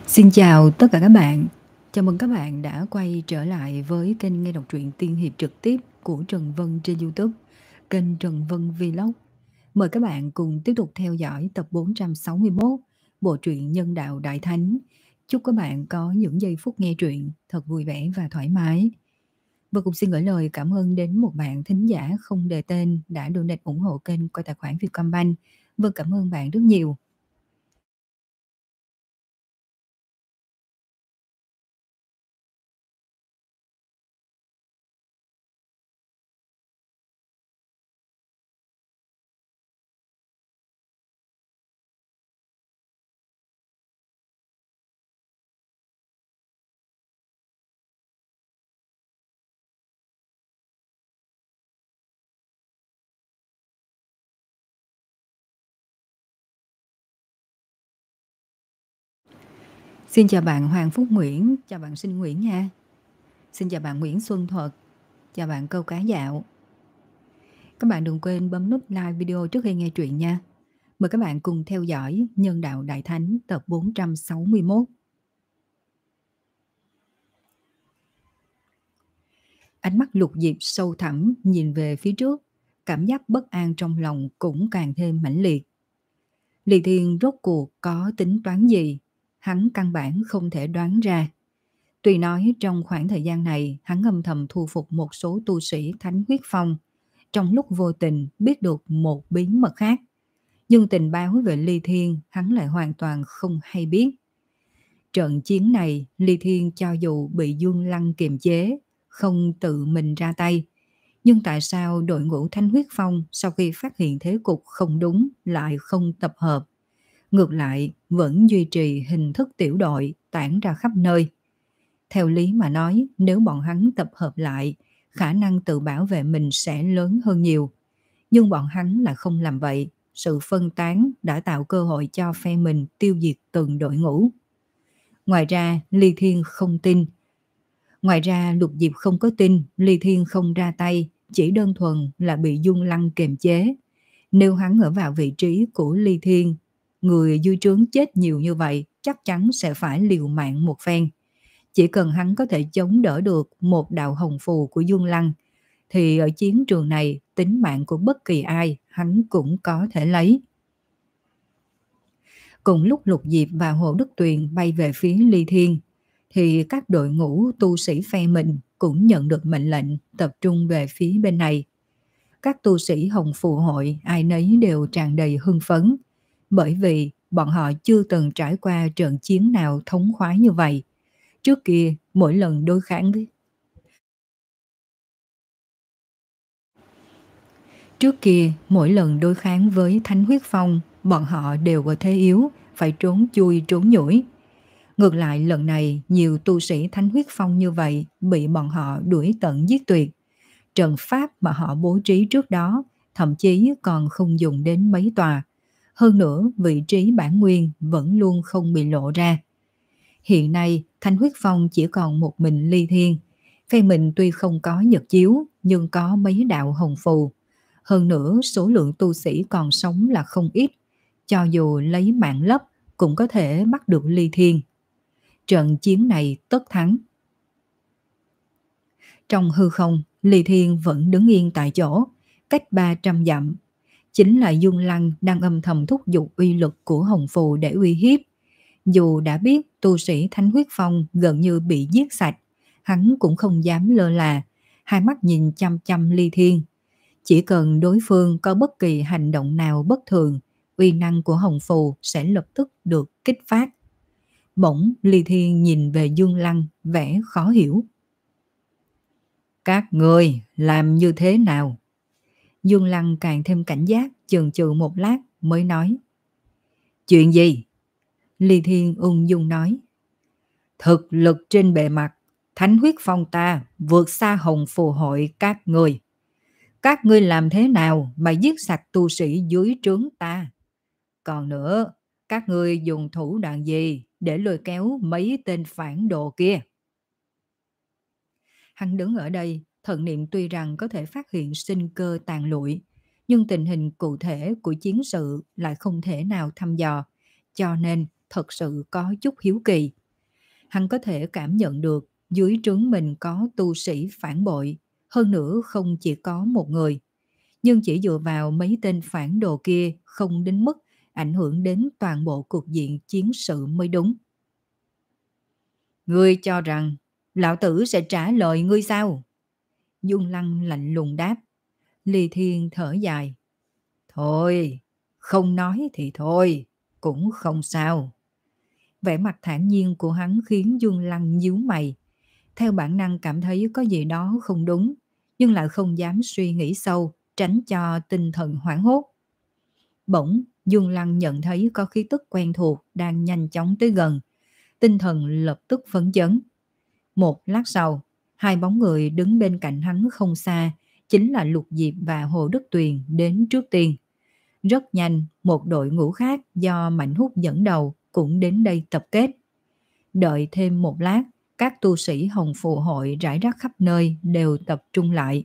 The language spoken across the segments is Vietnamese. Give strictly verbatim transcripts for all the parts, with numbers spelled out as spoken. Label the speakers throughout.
Speaker 1: Xin chào tất cả các bạn. Chào mừng các bạn đã quay trở lại với kênh nghe đọc truyện tiên hiệp trực tiếp của Trần Vân trên YouTube, kênh Trần Vân Vlog. Mời các bạn cùng tiếp tục theo dõi tập bốn trăm sáu mươi mốt bộ truyện Nhân đạo Đại Thánh. Chúc các bạn có những giây phút nghe truyện thật vui vẻ và thoải mái. Và cũng xin gửi lời cảm ơn đến một bạn thính giả không đề tên đã donate ủng hộ kênh qua tài khoản Vietcombank. Vâng, cảm ơn bạn rất nhiều. Xin chào bạn Hoàng Phúc Nguyễn, chào bạn Sinh Nguyễn nha. Xin chào bạn Nguyễn Xuân Thuật, chào bạn Câu Cá Dạo. Các bạn đừng quên bấm nút like video trước khi nghe truyện nha. Mời các bạn cùng theo dõi Nhân đạo Đại Thánh tập bốn trăm sáu mươi mốt. Ánh mắt Lục Diệp sâu thẳm nhìn về phía trước, cảm giác bất an trong lòng cũng càng thêm mãnh liệt. Lý Thiên rốt cuộc có tính toán gì, hắn căn bản không thể đoán ra. Tuy nói trong khoảng thời gian này hắn âm thầm thu phục một số tu sĩ Thánh Huyết Phong, trong lúc vô tình biết được một bí mật khác. Nhưng tình báo về Ly Thiên hắn lại hoàn toàn không hay biết. Trận chiến này Ly Thiên cho dù bị Dương Lăng kiềm chế, không tự mình ra tay. Nhưng tại sao đội ngũ Thánh Huyết Phong sau khi phát hiện thế cục không đúng lại không tập hợp? Ngược lại vẫn duy trì hình thức tiểu đội tản ra khắp nơi. Theo lý mà nói, nếu bọn hắn tập hợp lại, khả năng tự bảo vệ mình sẽ lớn hơn nhiều. Nhưng bọn hắn là không làm vậy. Sự phân tán đã tạo cơ hội cho phe mình tiêu diệt từng đội ngũ. Ngoài ra, Ly Thiên không tin. Ngoài ra, Lục Diệp không có tin Ly Thiên không ra tay, chỉ đơn thuần là bị Dung Lăng kiềm chế. Nếu hắn ở vào vị trí của Ly Thiên, người dưới trướng chết nhiều như vậy chắc chắn sẽ phải liều mạng một phen. Chỉ cần hắn có thể chống đỡ được một đạo hồng phù của Dương Lăng, thì ở chiến trường này tính mạng của bất kỳ ai hắn cũng có thể lấy. Cùng lúc Lục Diệp và Hồ Đức Tuyền bay về phía Ly Thiên, thì các đội ngũ tu sĩ phe mình cũng nhận được mệnh lệnh tập trung về phía bên này. Các tu sĩ Hồng Phù hội ai nấy đều tràn đầy hưng phấn, bởi vì bọn họ chưa từng trải qua trận chiến nào thống khoái như vậy. Trước kia, mỗi lần đối kháng với Trước kia, mỗi lần đối kháng với Thánh Huyết Phong, bọn họ đều ở thế yếu, phải trốn chui trốn nhủi. Ngược lại lần này, nhiều tu sĩ Thánh Huyết Phong như vậy bị bọn họ đuổi tận giết tuyệt. Trận pháp mà họ bố trí trước đó, thậm chí còn không dùng đến mấy tòa. Hơn nữa, vị trí bản nguyên vẫn luôn không bị lộ ra. Hiện nay, Thánh Huyết Phong chỉ còn một mình Ly Thiên. Phe mình tuy không có nhật chiếu, nhưng có mấy đạo hồng phù. Hơn nữa, số lượng tu sĩ còn sống là không ít. Cho dù lấy mạng lấp, cũng có thể bắt được Ly Thiên. Trận chiến này tất thắng. Trong hư không, Ly Thiên vẫn đứng yên tại chỗ, cách ba trăm dặm. Chính là Dung Lăng đang âm thầm thúc giục uy lực của hồng phù để uy hiếp. Dù đã biết tu sĩ Thánh Huyết Phong gần như bị giết sạch, hắn cũng không dám lơ là, hai mắt nhìn chăm chăm Ly Thiên. Chỉ cần đối phương có bất kỳ hành động nào bất thường, uy năng của hồng phù sẽ lập tức được kích phát. Bỗng Ly Thiên nhìn về Dương Lăng, vẻ khó hiểu. Các người làm như thế nào? Dương Lăng càng thêm cảnh giác, chần chừ một lát mới nói. Chuyện gì? Ly Thiên ung dung nói. Thực lực trên bề mặt, Thánh Huyết Phong ta vượt xa Hồng Phù hội các người. Các ngươi làm thế nào mà giết sạch tu sĩ dưới trướng ta? Còn nữa, các ngươi dùng thủ đoạn gì để lôi kéo mấy tên phản đồ kia? Hắn đứng ở đây, thần niệm tuy rằng có thể phát hiện sinh cơ tàn lụi, nhưng tình hình cụ thể của chiến sự lại không thể nào thăm dò, cho nên thật sự có chút hiếu kỳ. Hắn có thể cảm nhận được dưới trướng mình có tu sĩ phản bội, hơn nữa không chỉ có một người. Nhưng chỉ dựa vào mấy tên phản đồ kia không đến mức ảnh hưởng đến toàn bộ cục diện chiến sự mới đúng. Ngươi cho rằng lão tử sẽ trả lời ngươi sao? Dung Lăng lạnh lùng đáp. Ly Thiên thở dài. Thôi, không nói thì thôi, cũng không sao. Vẻ mặt thản nhiên của hắn khiến Dung Lăng nhíu mày. Theo bản năng cảm thấy có gì đó không đúng, nhưng lại không dám suy nghĩ sâu, tránh cho tinh thần hoảng hốt. Bỗng, Dung Lăng nhận thấy có khí tức quen thuộc đang nhanh chóng tới gần. Tinh thần lập tức phấn chấn. Một lát sau, hai bóng người đứng bên cạnh hắn không xa, chính là Lục Diệp và Hồ Đức Tuyền đến trước tiên. Rất nhanh, một đội ngũ khác do Mạnh Húc dẫn đầu cũng đến đây tập kết. Đợi thêm một lát, các tu sĩ Hồng Phù hội rải rác khắp nơi đều tập trung lại.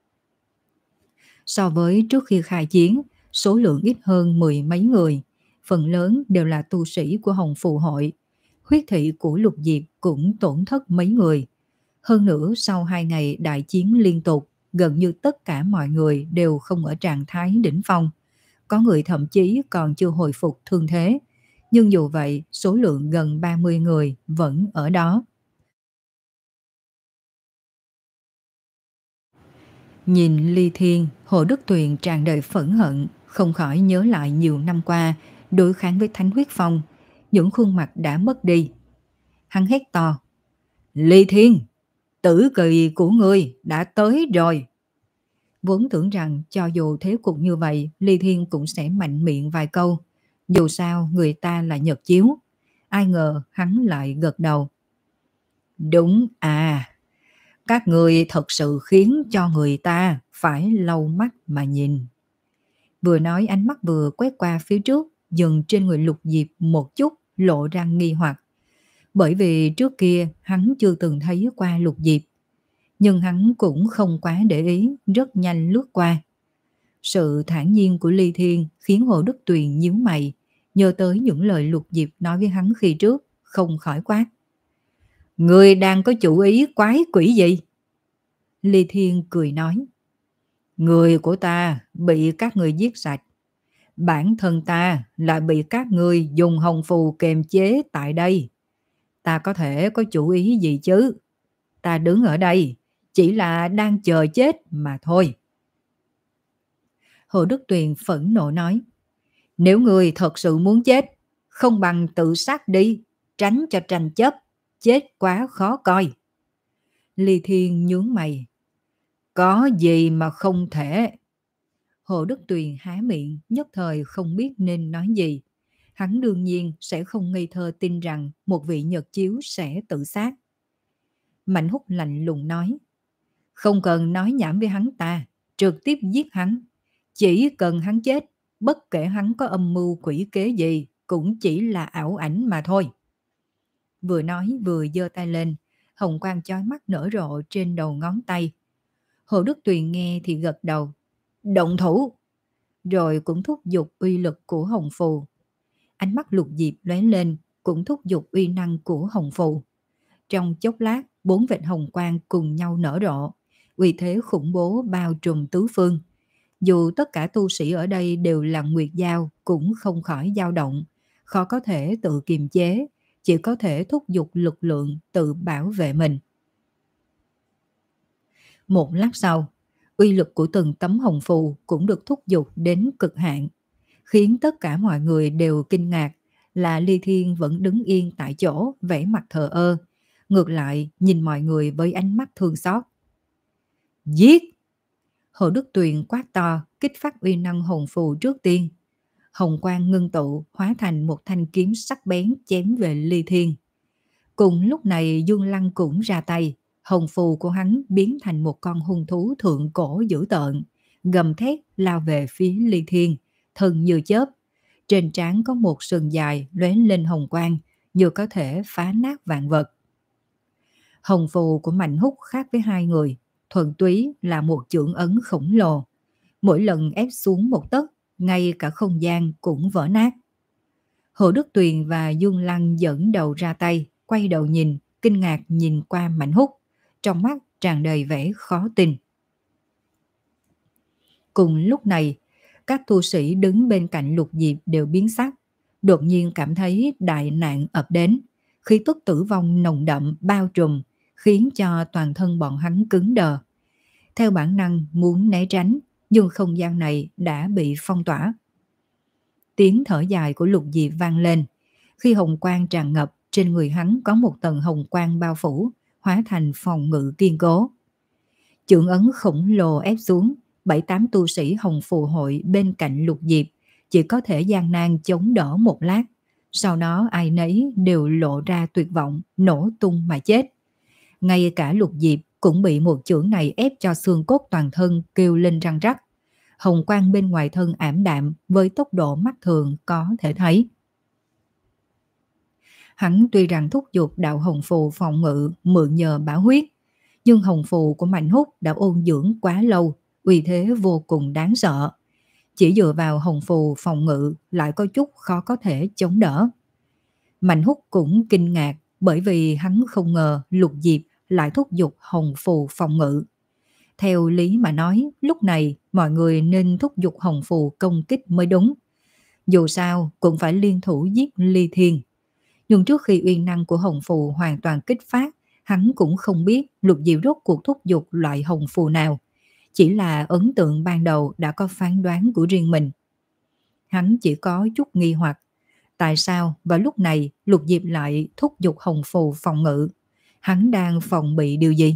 Speaker 1: So với trước khi khai chiến, số lượng ít hơn mười mấy người, phần lớn đều là tu sĩ của Hồng Phù hội. Huyết thị của Lục Diệp cũng tổn thất mấy người. Hơn nữa sau hai ngày đại chiến liên tục, gần như tất cả mọi người đều không ở trạng thái đỉnh phong. Có người thậm chí còn chưa hồi phục thương thế. Nhưng dù vậy, số lượng gần ba mươi người vẫn ở đó. Nhìn Ly Thiên, Hồ Đức Tuyền tràn đầy phẫn hận, không khỏi nhớ lại nhiều năm qua đối kháng với Thánh Huyết Phong, những khuôn mặt đã mất đi. Hắn hét to. Ly Thiên, tử kỳ của ngươi đã tới rồi. Vốn tưởng rằng cho dù thế cục như vậy, Ly Thiên cũng sẽ mạnh miệng vài câu. Dù sao người ta là Nhật Chiếu. Ai ngờ hắn lại gật đầu. Đúng à, các người thật sự khiến cho người ta phải lau mắt mà nhìn. Vừa nói ánh mắt vừa quét qua phía trước, dừng trên người Lục Diệp một chút, lộ ra nghi hoặc. Bởi vì trước kia hắn chưa từng thấy qua Lục Diệp. Nhưng hắn cũng không quá để ý, rất nhanh lướt qua. Sự thản nhiên của Ly Thiên khiến Hồ Đức Tuyền nhíu mày, nhớ tới những lời Lục Diệp nói với hắn khi trước, không khỏi quát. Người đang có chủ ý quái quỷ gì? Ly Thiên cười nói. Người của ta bị các người giết sạch. Bản thân ta lại bị các người dùng hồng phù kềm chế tại đây. Ta có thể có chủ ý gì chứ? Ta đứng ở đây chỉ là đang chờ chết mà thôi. Hồ Đức Tuyền phẫn nộ nói. Nếu người thật sự muốn chết, không bằng tự sát đi, tránh cho tranh chấp, chết quá khó coi. Ly Thiên nhướng mày. Có gì mà không thể? Hồ Đức Tuyền há miệng, nhất thời không biết nên nói gì. Hắn đương nhiên sẽ không ngây thơ tin rằng một vị Nhật Chiếu sẽ tự sát. Mạnh Húc lạnh lùng nói. Không cần nói nhảm với hắn ta, trực tiếp giết hắn. Chỉ cần hắn chết, bất kể hắn có âm mưu quỷ kế gì, cũng chỉ là ảo ảnh mà thôi. Vừa nói vừa giơ tay lên, hồng quang chói mắt nở rộ trên đầu ngón tay. Hồ Đức Tuyền nghe thì gật đầu. Động thủ! Rồi cũng thúc giục uy lực của hồng phù. Ánh mắt Lục Diệp lóe lên, cũng thúc giục uy năng của hồng phù. Trong chốc lát, bốn vệt hồng quang cùng nhau nở rộ, uy thế khủng bố bao trùm tứ phương. Dù tất cả tu sĩ ở đây đều là Nguyệt Giao, cũng không khỏi dao động, khó có thể tự kiềm chế, chỉ có thể thúc giục lực lượng tự bảo vệ mình. Một lát sau, uy lực của từng tấm hồng phù cũng được thúc giục đến cực hạn, khiến tất cả mọi người đều kinh ngạc là Ly Thiên vẫn đứng yên tại chỗ, vẻ mặt thờ ơ, ngược lại nhìn mọi người với ánh mắt thương xót. Giết! Hồ Đức Tuyền quát to, kích phát uy năng hồng phù trước tiên. Hồng quang ngưng tụ hóa thành một thanh kiếm sắc bén chém về Ly Thiên. Cùng lúc này Dương Lăng cũng ra tay, hồng phù của hắn biến thành một con hung thú thượng cổ dữ tợn, gầm thét lao về phía Ly Thiên, thân như chớp. Trên trán có một sừng dài lóe lên hồng quang, như có thể phá nát vạn vật. Hồng phù của Mạnh Húc khác với hai người, thuần túy là một chưởng ấn khổng lồ. Mỗi lần ép xuống một tấc, ngay cả không gian cũng vỡ nát. Hồ Đức Tuyền và Dương Lăng dẫn đầu ra tay, quay đầu nhìn, kinh ngạc nhìn qua Mạnh Húc, trong mắt tràn đầy vẻ khó tin. Cùng lúc này, các tu sĩ đứng bên cạnh Lục Diệp đều biến sắc, đột nhiên cảm thấy đại nạn ập đến, khí tức tử vong nồng đậm bao trùm, khiến cho toàn thân bọn hắn cứng đờ. Theo bản năng muốn né tránh, nhưng không gian này đã bị phong tỏa. Tiếng thở dài của Lục Diệp vang lên, khi hồng quang tràn ngập, trên người hắn có một tầng hồng quang bao phủ, hóa thành phòng ngự kiên cố. Chưởng ấn khổng lồ ép xuống, bảy tám tu sĩ Hồng Phù hội bên cạnh Lục Diệp chỉ có thể gian nan chống đỡ một lát, sau đó ai nấy đều lộ ra tuyệt vọng, nổ tung mà chết. Ngay cả Lục Diệp cũng bị một chưởng này ép cho xương cốt toàn thân kêu lên răng rắc. Hồng quang bên ngoài thân ảm đạm với tốc độ mắt thường có thể thấy. Hắn tuy rằng thúc giục đạo hồng phù phòng ngự mượn nhờ bảo huyết, nhưng hồng phù của Mạnh Húc đã ôn dưỡng quá lâu, uy thế vô cùng đáng sợ. Chỉ dựa vào hồng phù phòng ngự lại có chút khó có thể chống đỡ. Mạnh Húc cũng kinh ngạc, bởi vì hắn không ngờ Lục Diệp lại thúc giục hồng phù phòng ngự. Theo lý mà nói, lúc này mọi người nên thúc giục hồng phù công kích mới đúng. Dù sao cũng phải liên thủ giết Ly Thiên. Nhưng trước khi uy năng của hồng phù hoàn toàn kích phát, hắn cũng không biết Lục Diệp rốt cuộc thúc giục loại hồng phù nào. Chỉ là ấn tượng ban đầu đã có phán đoán của riêng mình. Hắn chỉ có chút nghi hoặc, tại sao vào lúc này Lục Diệp lại thúc giục hồng phù phòng ngự? Hắn đang phòng bị điều gì?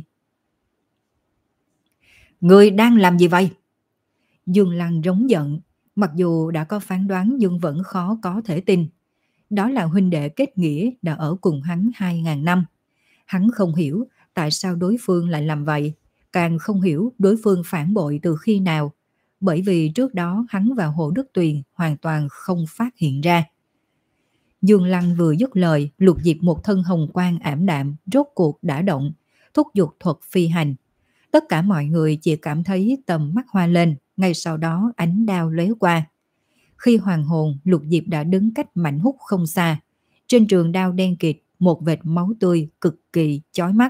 Speaker 1: Người đang làm gì vậy? Dương Lăng rống giận, mặc dù đã có phán đoán nhưng vẫn khó có thể tin. Đó là huynh đệ kết nghĩa đã ở cùng hắn hai ngàn năm. Hắn không hiểu tại sao đối phương lại làm vậy, càng không hiểu đối phương phản bội từ khi nào, bởi vì trước đó hắn và Hồ Đức Tuyền hoàn toàn không phát hiện ra. Dương Lăng vừa dứt lời, Lục Diệp một thân hồng quang ảm đạm rốt cuộc đã động, thúc giục thuật phi hành. Tất cả mọi người chỉ cảm thấy tầm mắt hoa lên, ngay sau đó ánh đao lóe qua. Khi hoàn hồn, Lục Diệp đã đứng cách Mạnh Húc không xa. Trên trường đao đen kịt, một vệt máu tươi cực kỳ chói mắt.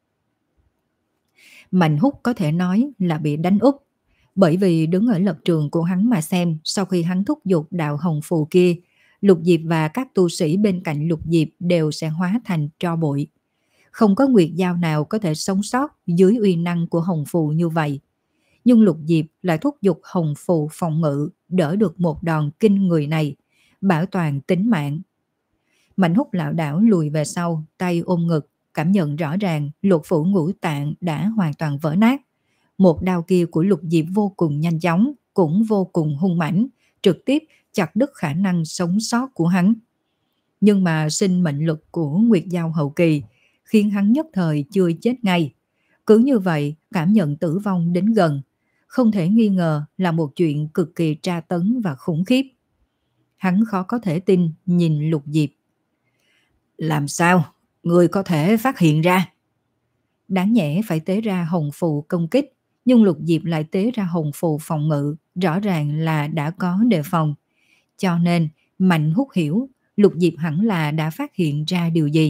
Speaker 1: Mạnh Húc có thể nói là bị đánh úp, bởi vì đứng ở lập trường của hắn mà xem, sau khi hắn thúc giục đạo hồng phù kia, Lục Diệp và các tu sĩ bên cạnh Lục Diệp đều sẽ hóa thành tro bụi. Không có nguyệt dao nào có thể sống sót dưới uy năng của hồng phù như vậy. Nhưng Lục Diệp lại thúc giục hồng phù phòng ngự, đỡ được một đòn kinh người này, bảo toàn tính mạng. Mạnh Húc lảo đảo lùi về sau, tay ôm ngực, cảm nhận rõ ràng lục phủ ngũ tạng đã hoàn toàn vỡ nát. Một đao kia của Lục Diệp vô cùng nhanh chóng, cũng vô cùng hung mãnh, trực tiếp chặt đứt khả năng sống sót của hắn. Nhưng mà sinh mệnh lực của Nguyệt Giao hậu kỳ khiến hắn nhất thời chưa chết ngay. Cứ như vậy, cảm nhận tử vong đến gần, không thể nghi ngờ là một chuyện cực kỳ tra tấn và khủng khiếp. Hắn khó có thể tin nhìn Lục Diệp. Làm sao? Người có thể phát hiện ra? Đáng nhẽ phải tế ra hồng phù công kích, nhưng Lục Diệp lại tế ra hồng phù phòng ngự, rõ ràng là đã có đề phòng. Cho nên, Mạnh Húc hiểu, Lục Diệp hẳn là đã phát hiện ra điều gì.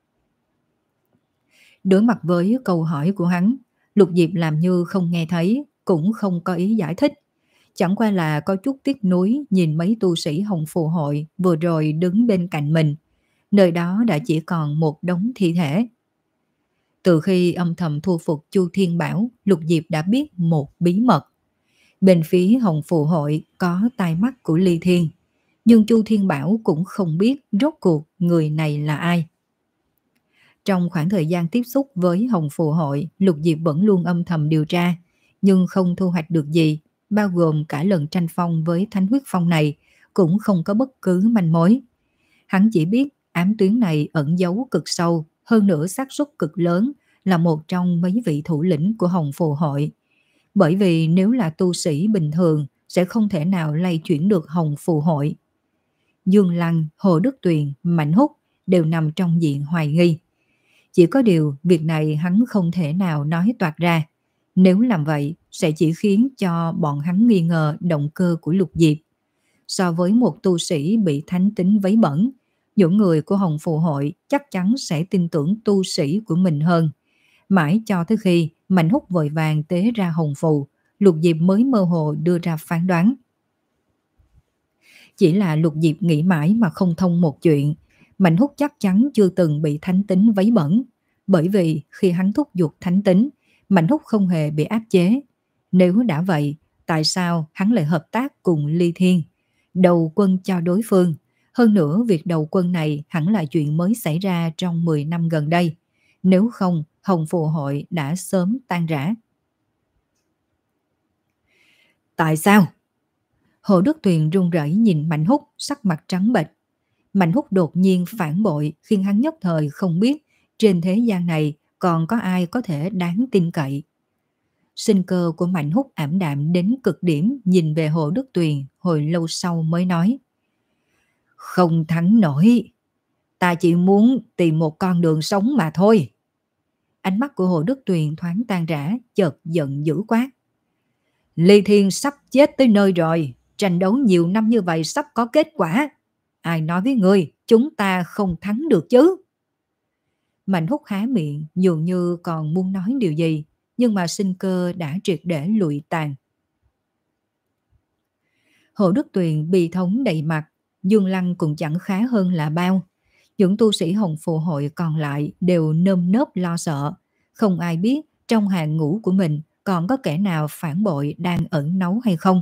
Speaker 1: Đối mặt với câu hỏi của hắn, Lục Diệp làm như không nghe thấy, cũng không có ý giải thích. Chẳng qua là có chút tiếc nuối nhìn mấy tu sĩ Hồng Phù hội vừa rồi đứng bên cạnh mình. Nơi đó đã chỉ còn một đống thi thể. Từ khi âm thầm thu phục Chu Thiên Bảo, Lục Diệp đã biết một bí mật. Bên phía Hồng Phù hội có tai mắt của Ly Thiên, nhưng Chu Thiên Bảo cũng không biết rốt cuộc người này là ai. Trong khoảng thời gian tiếp xúc với Hồng Phù hội, Lục Diệp vẫn luôn âm thầm điều tra, nhưng không thu hoạch được gì, bao gồm cả lần tranh phong với Thánh Huyết Phong này, cũng không có bất cứ manh mối. Hắn chỉ biết ám tuyến này ẩn giấu cực sâu, hơn nữa xác suất cực lớn là một trong mấy vị thủ lĩnh của Hồng Phù hội. Bởi vì nếu là tu sĩ bình thường sẽ không thể nào lay chuyển được Hồng Phù hội. Dương Lăng, Hồ Đức Tuyền, Mạnh Húc đều nằm trong diện hoài nghi. Chỉ có điều việc này hắn không thể nào nói toạc ra. Nếu làm vậy sẽ chỉ khiến cho bọn hắn nghi ngờ động cơ của Lục Diệp. So với một tu sĩ bị thánh tính vấy bẩn, Những người của Hồng Phù Hội chắc chắn sẽ tin tưởng tu sĩ của mình hơn. Mãi cho tới khi Mạnh Húc vội vàng tế ra hồng phù, Lục Diệp mới mơ hồ đưa ra phán đoán. Chỉ là Lục Diệp nghĩ mãi mà không thông một chuyện. Mạnh Húc chắc chắn chưa từng bị thánh tính vấy bẩn. Bởi vì khi hắn thúc giục thánh tính, Mạnh Húc không hề bị áp chế. Nếu đã vậy, tại sao hắn lại hợp tác cùng Ly Thiên, đầu quân cho đối phương? Hơn nữa, việc đầu quân này hẳn là chuyện mới xảy ra trong mười năm gần đây. Nếu không, Hồng Phù Hội đã sớm tan rã. Tại sao? Hồ Đức Tuyền run rẩy nhìn Mạnh Húc, sắc mặt trắng bệch. Mạnh Húc đột nhiên phản bội khiến hắn nhất thời không biết trên thế gian này còn có ai có thể đáng tin cậy. Sinh cơ của Mạnh Húc ảm đạm đến cực điểm, nhìn về Hồ Đức Tuyền hồi lâu sau mới nói. Không thắng nổi, ta chỉ muốn tìm một con đường sống mà thôi. Ánh mắt của Hồ Đức Tuyền thoáng tan rã, chợt giận dữ quát. Ly Thiên sắp chết tới nơi rồi, tranh đấu nhiều năm như vậy sắp có kết quả. Ai nói với ngươi chúng ta không thắng được chứ? Mạnh Húc há miệng dường như còn muốn nói điều gì, nhưng mà sinh cơ đã triệt để lụi tàn. Hồ Đức Tuyền bi thống đầy mặt, Dương Lăng cũng chẳng khá hơn là bao. Những tu sĩ Hồng Phù Hội còn lại đều nơm nớp lo sợ, không ai biết trong hàng ngũ của mình còn có kẻ nào phản bội đang ẩn náu hay không.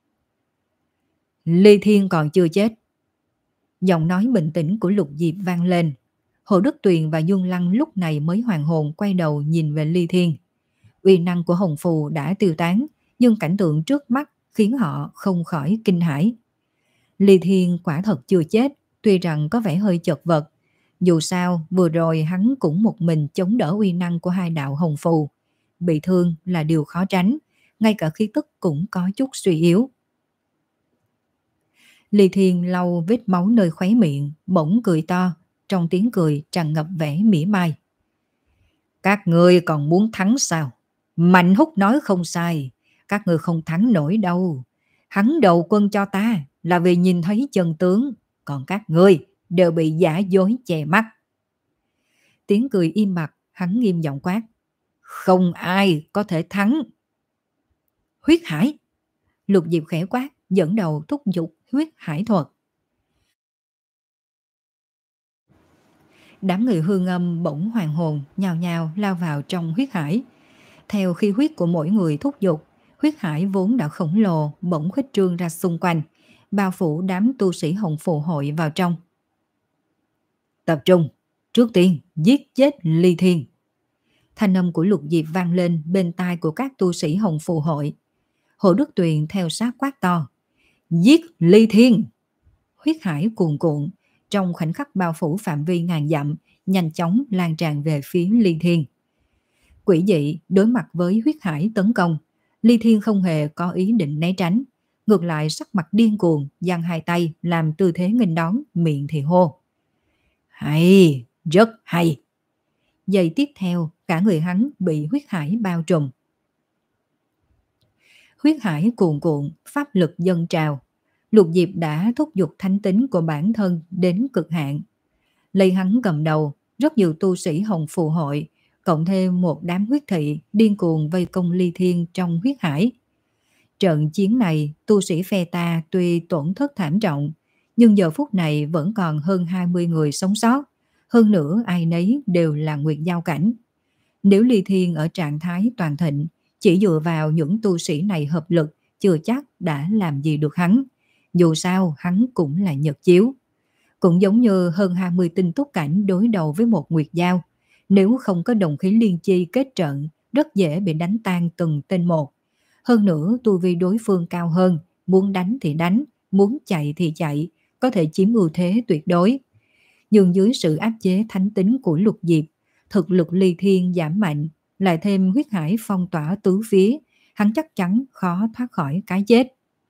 Speaker 1: Ly Thiên còn chưa chết. Giọng nói bình tĩnh của Lục Diệp vang lên. Hồ Đức Tuyền và Dương Lăng lúc này mới hoàn hồn quay đầu nhìn về Ly Thiên. Uy năng của Hồng Phù đã tiêu tán, nhưng cảnh tượng trước mắt khiến họ không khỏi kinh hãi. Ly Thiên quả thật chưa chết, tuy rằng có vẻ hơi chật vật. Dù sao, vừa rồi hắn cũng một mình chống đỡ uy năng của hai đạo Hồng Phù. Bị thương là điều khó tránh, ngay cả khí tức cũng có chút suy yếu. Ly Thiên lau vết máu nơi khóe miệng, bỗng cười to, trong tiếng cười tràn ngập vẻ mỉa mai. Các ngươi còn muốn thắng sao? Mạnh Húc nói không sai, các ngươi không thắng nổi đâu. Hắn đầu quân cho ta là vì nhìn thấy chân tướng, còn các ngươi đều bị giả dối che mắt. Tiếng cười im bặt, hắn nghiêm giọng quát. Không ai có thể thắng. Huyết hải. Lục Diệp khẽ quát, dẫn đầu thúc giục huyết hải thuật. Đám người Hương Âm bỗng hoàn hồn, nhào nhào lao vào trong huyết hải. Theo khí huyết của mỗi người thúc giục, huyết hải vốn đã khổng lồ bỗng khuếch trương ra xung quanh, bao phủ đám tu sĩ Hồng Phù Hội vào trong. Tập trung, trước tiên giết chết Ly Thiên. Thanh âm của Lục Diệp vang lên bên tai của các tu sĩ Hồng Phù Hội. Hồ Đức Tuyền theo sát quát to. Giết Ly Thiên! Huyết hải cuồn cuộn, trong khoảnh khắc bao phủ phạm vi ngàn dặm, nhanh chóng lan tràn về phía Ly Thiên. Quỷ dị đối mặt với huyết hải tấn công, Ly Thiên không hề có ý định né tránh, ngược lại sắc mặt điên cuồng, giang hai tay làm tư thế nghênh đón, miệng thì hô. Hay, rất hay. Giây tiếp theo, cả người hắn bị huyết hải bao trùm. Huyết hải cuồn cuộn, pháp lực dâng trào. Lục Diệp đã thúc giục thánh tính của bản thân đến cực hạn. Lấy hắn cầm đầu, rất nhiều tu sĩ Hồng Phù Hội, cộng thêm một đám huyết thị điên cuồng vây công Ly Thiên trong huyết hải. Trận chiến này, tu sĩ phe ta tuy tổn thất thảm trọng, nhưng giờ phút này vẫn còn hơn hai mươi người sống sót. Hơn nữa ai nấy đều là nguyệt giao cảnh. Nếu Ly Thiên ở trạng thái toàn thịnh, chỉ dựa vào những tu sĩ này hợp lực, chưa chắc đã làm gì được hắn. Dù sao, hắn cũng là nhật chiếu. Cũng giống như hơn hai mươi tinh túc cảnh đối đầu với một nguyệt giao. Nếu không có đồng khí liên chi kết trận, rất dễ bị đánh tan từng tên một. Hơn nữa, tu vi đối phương cao hơn, muốn đánh thì đánh, muốn chạy thì chạy, có thể chiếm ưu thế tuyệt đối. Nhưng dưới sự áp chế thánh tính của Lục Diệp, thực lực Ly Thiên giảm mạnh, lại thêm huyết hải phong tỏa tứ phía, hắn chắc chắn khó thoát khỏi cái chết.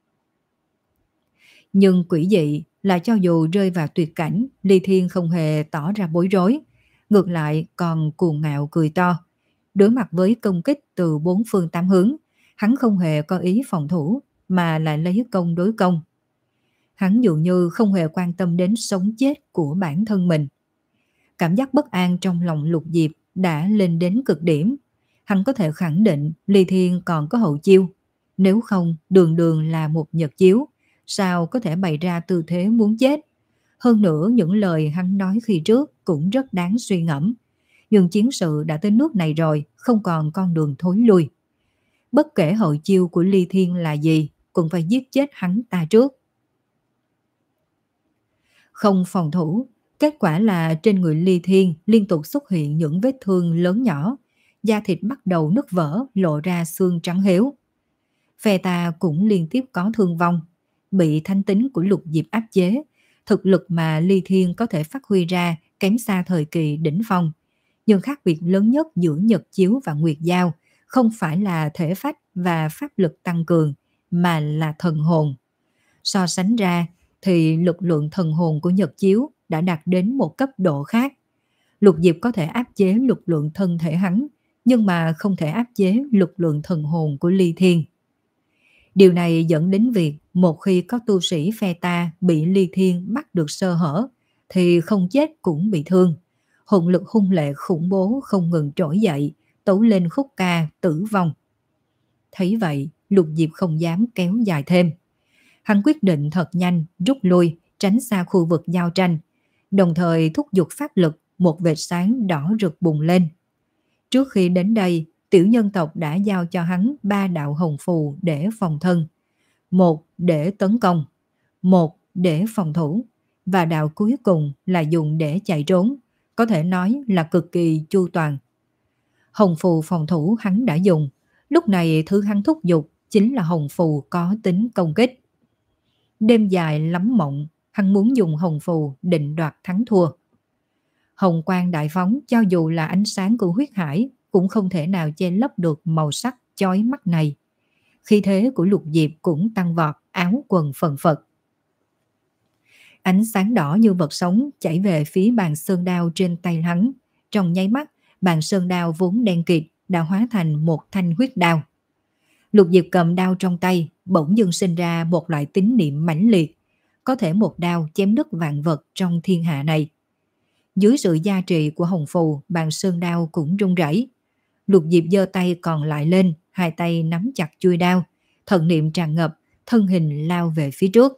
Speaker 1: Nhưng quỷ dị là cho dù rơi vào tuyệt cảnh, Ly Thiên không hề tỏ ra bối rối, ngược lại còn cuồng ngạo cười to. Đối mặt với công kích từ bốn phương tám hướng, hắn không hề có ý phòng thủ, mà lại lấy công đối công. Hắn dường như không hề quan tâm đến sống chết của bản thân mình. Cảm giác bất an trong lòng Lục Diệp đã lên đến cực điểm. Hắn có thể khẳng định Ly Thiên còn có hậu chiêu. Nếu không, đường đường là một nhật chiếu, sao có thể bày ra tư thế muốn chết. Hơn nữa, những lời hắn nói khi trước cũng rất đáng suy ngẫm. Nhưng chiến sự đã tới nước này rồi, không còn con đường thối lui. Bất kể hậu chiêu của Ly Thiên là gì, cũng phải giết chết hắn ta trước. Không phòng thủ, kết quả là trên người Ly Thiên liên tục xuất hiện những vết thương lớn nhỏ, da thịt bắt đầu nứt vỡ, lộ ra xương trắng héo. Phe ta cũng liên tiếp có thương vong, bị thanh tính của Lục Diệp áp chế. Thực lực mà Ly Thiên có thể phát huy ra kém xa thời kỳ đỉnh phong. Nhưng khác biệt lớn nhất giữa Nhật Chiếu và Nguyệt Giao không phải là thể phách và pháp lực tăng cường, mà là thần hồn. So sánh ra thì lực lượng thần hồn của Nhật Chiếu đã đạt đến một cấp độ khác. Lục Diệp có thể áp chế lực lượng thân thể hắn, nhưng mà không thể áp chế lực lượng thần hồn của Ly Thiên. Điều này dẫn đến việc một khi có tu sĩ phe ta bị Ly Thiên bắt được sơ hở, thì không chết cũng bị thương. Hồn lực hung lệ khủng bố không ngừng trỗi dậy, tấu lên khúc ca tử vong. Thấy vậy, Lục Diệp không dám kéo dài thêm. Hắn quyết định thật nhanh rút lui, tránh xa khu vực giao tranh, đồng thời thúc giục pháp lực, một vệt sáng đỏ rực bùng lên. Trước khi đến đây, tiểu nhân tộc đã giao cho hắn ba đạo hồng phù để phòng thân. Một để tấn công, một để phòng thủ, và đạo cuối cùng là dùng để chạy trốn, có thể nói là cực kỳ chu toàn. Hồng phù phòng thủ hắn đã dùng, lúc này thứ hắn thúc giục chính là hồng phù có tính công kích. Đêm dài lắm mộng, hắn muốn dùng hồng phù định đoạt thắng thua. Hồng quang đại phóng, cho dù là ánh sáng của huyết hải cũng không thể nào che lấp được màu sắc chói mắt này. Khí thế của Lục Diệp cũng tăng vọt, áo quần phần phật. Ánh sáng đỏ như vật sống chảy về phía bàn sơn đao trên tay hắn. Trong nháy mắt, bàn sơn đao vốn đen kịt đã hóa thành một thanh huyết đao. Lục Diệp cầm đao trong tay, bỗng dưng sinh ra một loại tín niệm mãnh liệt, có thể một đao chém đứt vạn vật trong thiên hạ này. Dưới sự gia trì của hồng phù, bàn sơn đao cũng rung rẩy. Lục Diệp giơ tay còn lại lên, hai tay nắm chặt chuôi đao, thần niệm tràn ngập, thân hình lao về phía trước.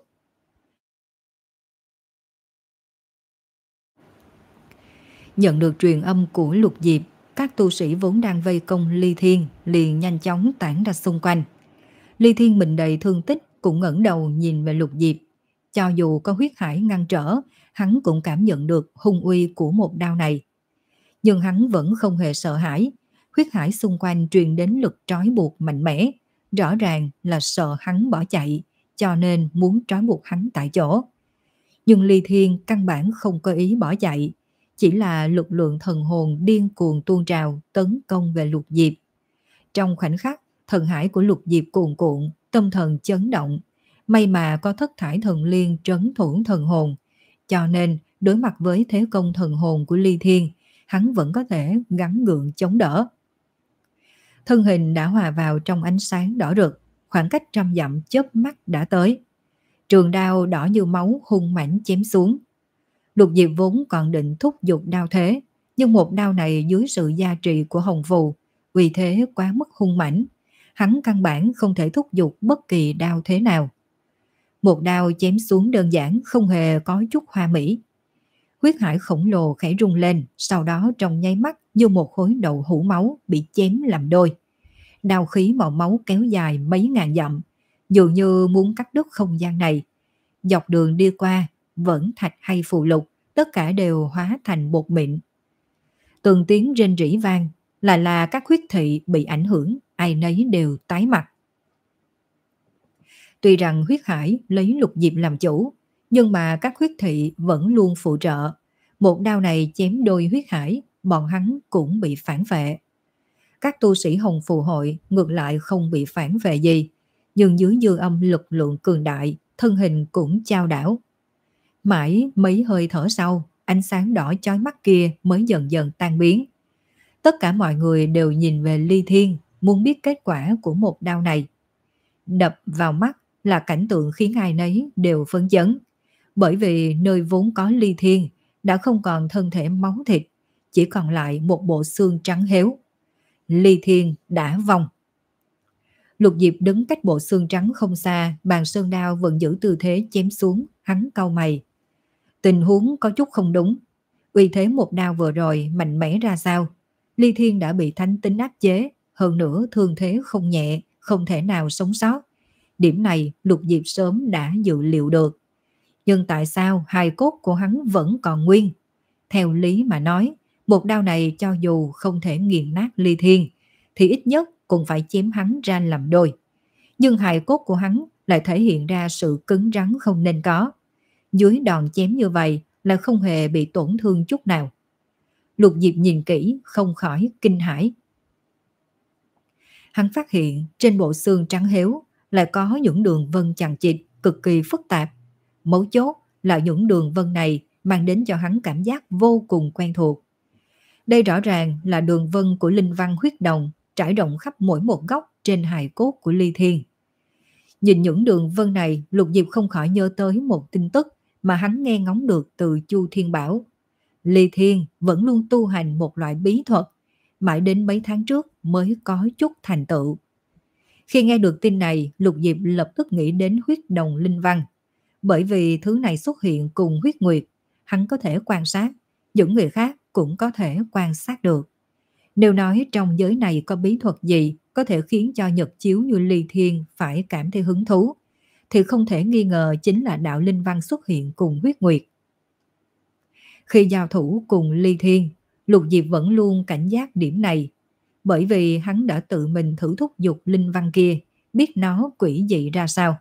Speaker 1: Nhận được truyền âm của Lục Diệp, các tu sĩ vốn đang vây công Ly Thiên liền nhanh chóng tản ra xung quanh. Ly Thiên mình đầy thương tích cũng ngẩng đầu nhìn về Lục Diệp. Cho dù có huyết hải ngăn trở, hắn cũng cảm nhận được hung uy của một đao này. Nhưng hắn vẫn không hề sợ hãi. Huyết hải xung quanh truyền đến lực trói buộc mạnh mẽ, rõ ràng là sợ hắn bỏ chạy, cho nên muốn trói buộc hắn tại chỗ. Nhưng Ly Thiên căn bản không có ý bỏ chạy, chỉ là lực lượng thần hồn điên cuồng tuôn trào tấn công về Lục Diệp. Trong khoảnh khắc, thần hải của Lục Diệp cuồn cuộn, tâm thần chấn động. May mà có thất thải thần liên trấn thủ thần hồn, cho nên đối mặt với thế công thần hồn của Ly Thiên, hắn vẫn có thể gắng gượng chống đỡ. Thân hình đã hòa vào trong ánh sáng đỏ rực, khoảng cách trăm dặm chớp mắt đã tới. Trường đao đỏ như máu hung mãnh chém xuống. Lục Diệp vốn còn định thúc giục đao thế, nhưng một đao này dưới sự gia trì của hồng phù, vì thế quá mức hung mãnh, hắn căn bản không thể thúc giục bất kỳ đao thế nào. Một đao chém xuống đơn giản, không hề có chút hoa mỹ. Huyết hải khổng lồ khẽ rung lên, sau đó trong nháy mắt như một khối đậu hũ máu bị chém làm đôi. Đao khí màu máu kéo dài mấy ngàn dặm, dường như muốn cắt đứt không gian này. Dọc đường đi qua, vẫn thạch hay phù lục, tất cả đều hóa thành bột mịn. Từng tiếng rên rỉ vang, là là các huyết thị bị ảnh hưởng, ai nấy đều tái mặt. Tuy rằng huyết hải lấy Lục Diệp làm chủ, nhưng mà các huyết thị vẫn luôn phụ trợ. Một đao này chém đôi huyết hải, bọn hắn cũng bị phản phệ. Các tu sĩ hồng phù hội ngược lại không bị phản phệ gì, nhưng dưới dư âm lực lượng cường đại, thân hình cũng chao đảo. Mãi mấy hơi thở sau, ánh sáng đỏ chói mắt kia mới dần dần tan biến. Tất cả mọi người đều nhìn về Ly Thiên, muốn biết kết quả của một đao này. Đập vào mắt là cảnh tượng khiến ai nấy đều phấn chấn, bởi vì nơi vốn có Ly Thiên đã không còn thân thể máu thịt, chỉ còn lại một bộ xương trắng héo. Ly Thiên đã vong. Lục Diệp đứng cách bộ xương trắng không xa, bàn sơn đao vẫn giữ tư thế chém xuống, hắn cau mày. Tình huống có chút không đúng. Uy thế một đao vừa rồi mạnh mẽ ra sao? Ly Thiên đã bị thánh tính áp chế, hơn nữa thương thế không nhẹ, không thể nào sống sót. Điểm này Lục Diệp sớm đã dự liệu được. Nhưng tại sao hài cốt của hắn vẫn còn nguyên? Theo lý mà nói, một đao này cho dù không thể nghiền nát Ly Thiên, thì ít nhất cũng phải chém hắn ra làm đôi. Nhưng hài cốt của hắn lại thể hiện ra sự cứng rắn không nên có. Dưới đòn chém như vậy là không hề bị tổn thương chút nào. Lục Diệp nhìn kỹ không khỏi kinh hãi. Hắn phát hiện trên bộ xương trắng héo lại có những đường vân chằng chịt cực kỳ phức tạp. Mấu chốt là những đường vân này mang đến cho hắn cảm giác vô cùng quen thuộc. Đây rõ ràng là đường vân của linh văn huyết đồng trải rộng khắp mỗi một góc trên hài cốt của Ly Thiên. Nhìn những đường vân này, Lục Diệp không khỏi nhớ tới một tin tức mà hắn nghe ngóng được từ Chu Thiên Bảo. Ly Thiên vẫn luôn tu hành một loại bí thuật, mãi đến mấy tháng trước mới có chút thành tựu. Khi nghe được tin này, Lục Diệp lập tức nghĩ đến huyết đồng linh văn. Bởi vì thứ này xuất hiện cùng huyết nguyệt, hắn có thể quan sát, những người khác cũng có thể quan sát được. Nếu nói trong giới này có bí thuật gì có thể khiến cho Nhật Chiếu như Ly Thiên phải cảm thấy hứng thú, thì không thể nghi ngờ chính là đạo linh văn xuất hiện cùng huyết nguyệt. Khi giao thủ cùng Ly Thiên, Lục Diệp vẫn luôn cảnh giác điểm này, bởi vì hắn đã tự mình thử thúc giục linh văn kia, biết nó quỷ dị ra sao.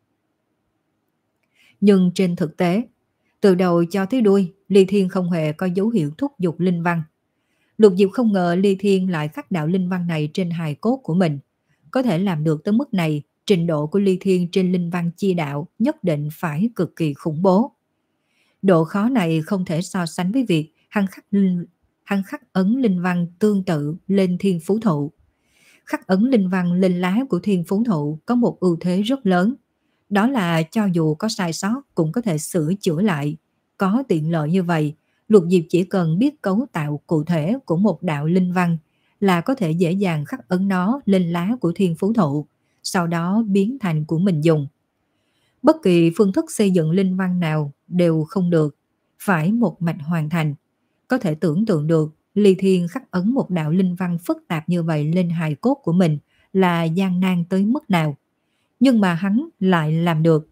Speaker 1: Nhưng trên thực tế, từ đầu cho tới đuôi, Ly Thiên không hề có dấu hiệu thúc giục linh văn. Lục Diệp không ngờ Ly Thiên lại khắc đạo linh văn này trên hài cốt của mình. Có thể làm được tới mức này, trình độ của Ly Thiên trên linh văn chi đạo nhất định phải cực kỳ khủng bố. Độ khó này không thể so sánh với việc hắn khắc, linh, hắn khắc ấn linh văn tương tự lên thiên phú thụ. Khắc ấn linh văn lên lá của thiên phú thụ có một ưu thế rất lớn. Đó là cho dù có sai sót cũng có thể sửa chữa lại. Có tiện lợi như vậy, Lục Diệp chỉ cần biết cấu tạo cụ thể của một đạo linh văn là có thể dễ dàng khắc ấn nó lên lá của thiên phú thụ, sau đó biến thành của mình dùng. Bất kỳ phương thức xây dựng linh văn nào đều không được, phải một mạch hoàn thành. Có thể tưởng tượng được Ly Thiên khắc ấn một đạo linh văn phức tạp như vậy lên hài cốt của mình là gian nan tới mức nào. Nhưng mà hắn lại làm được.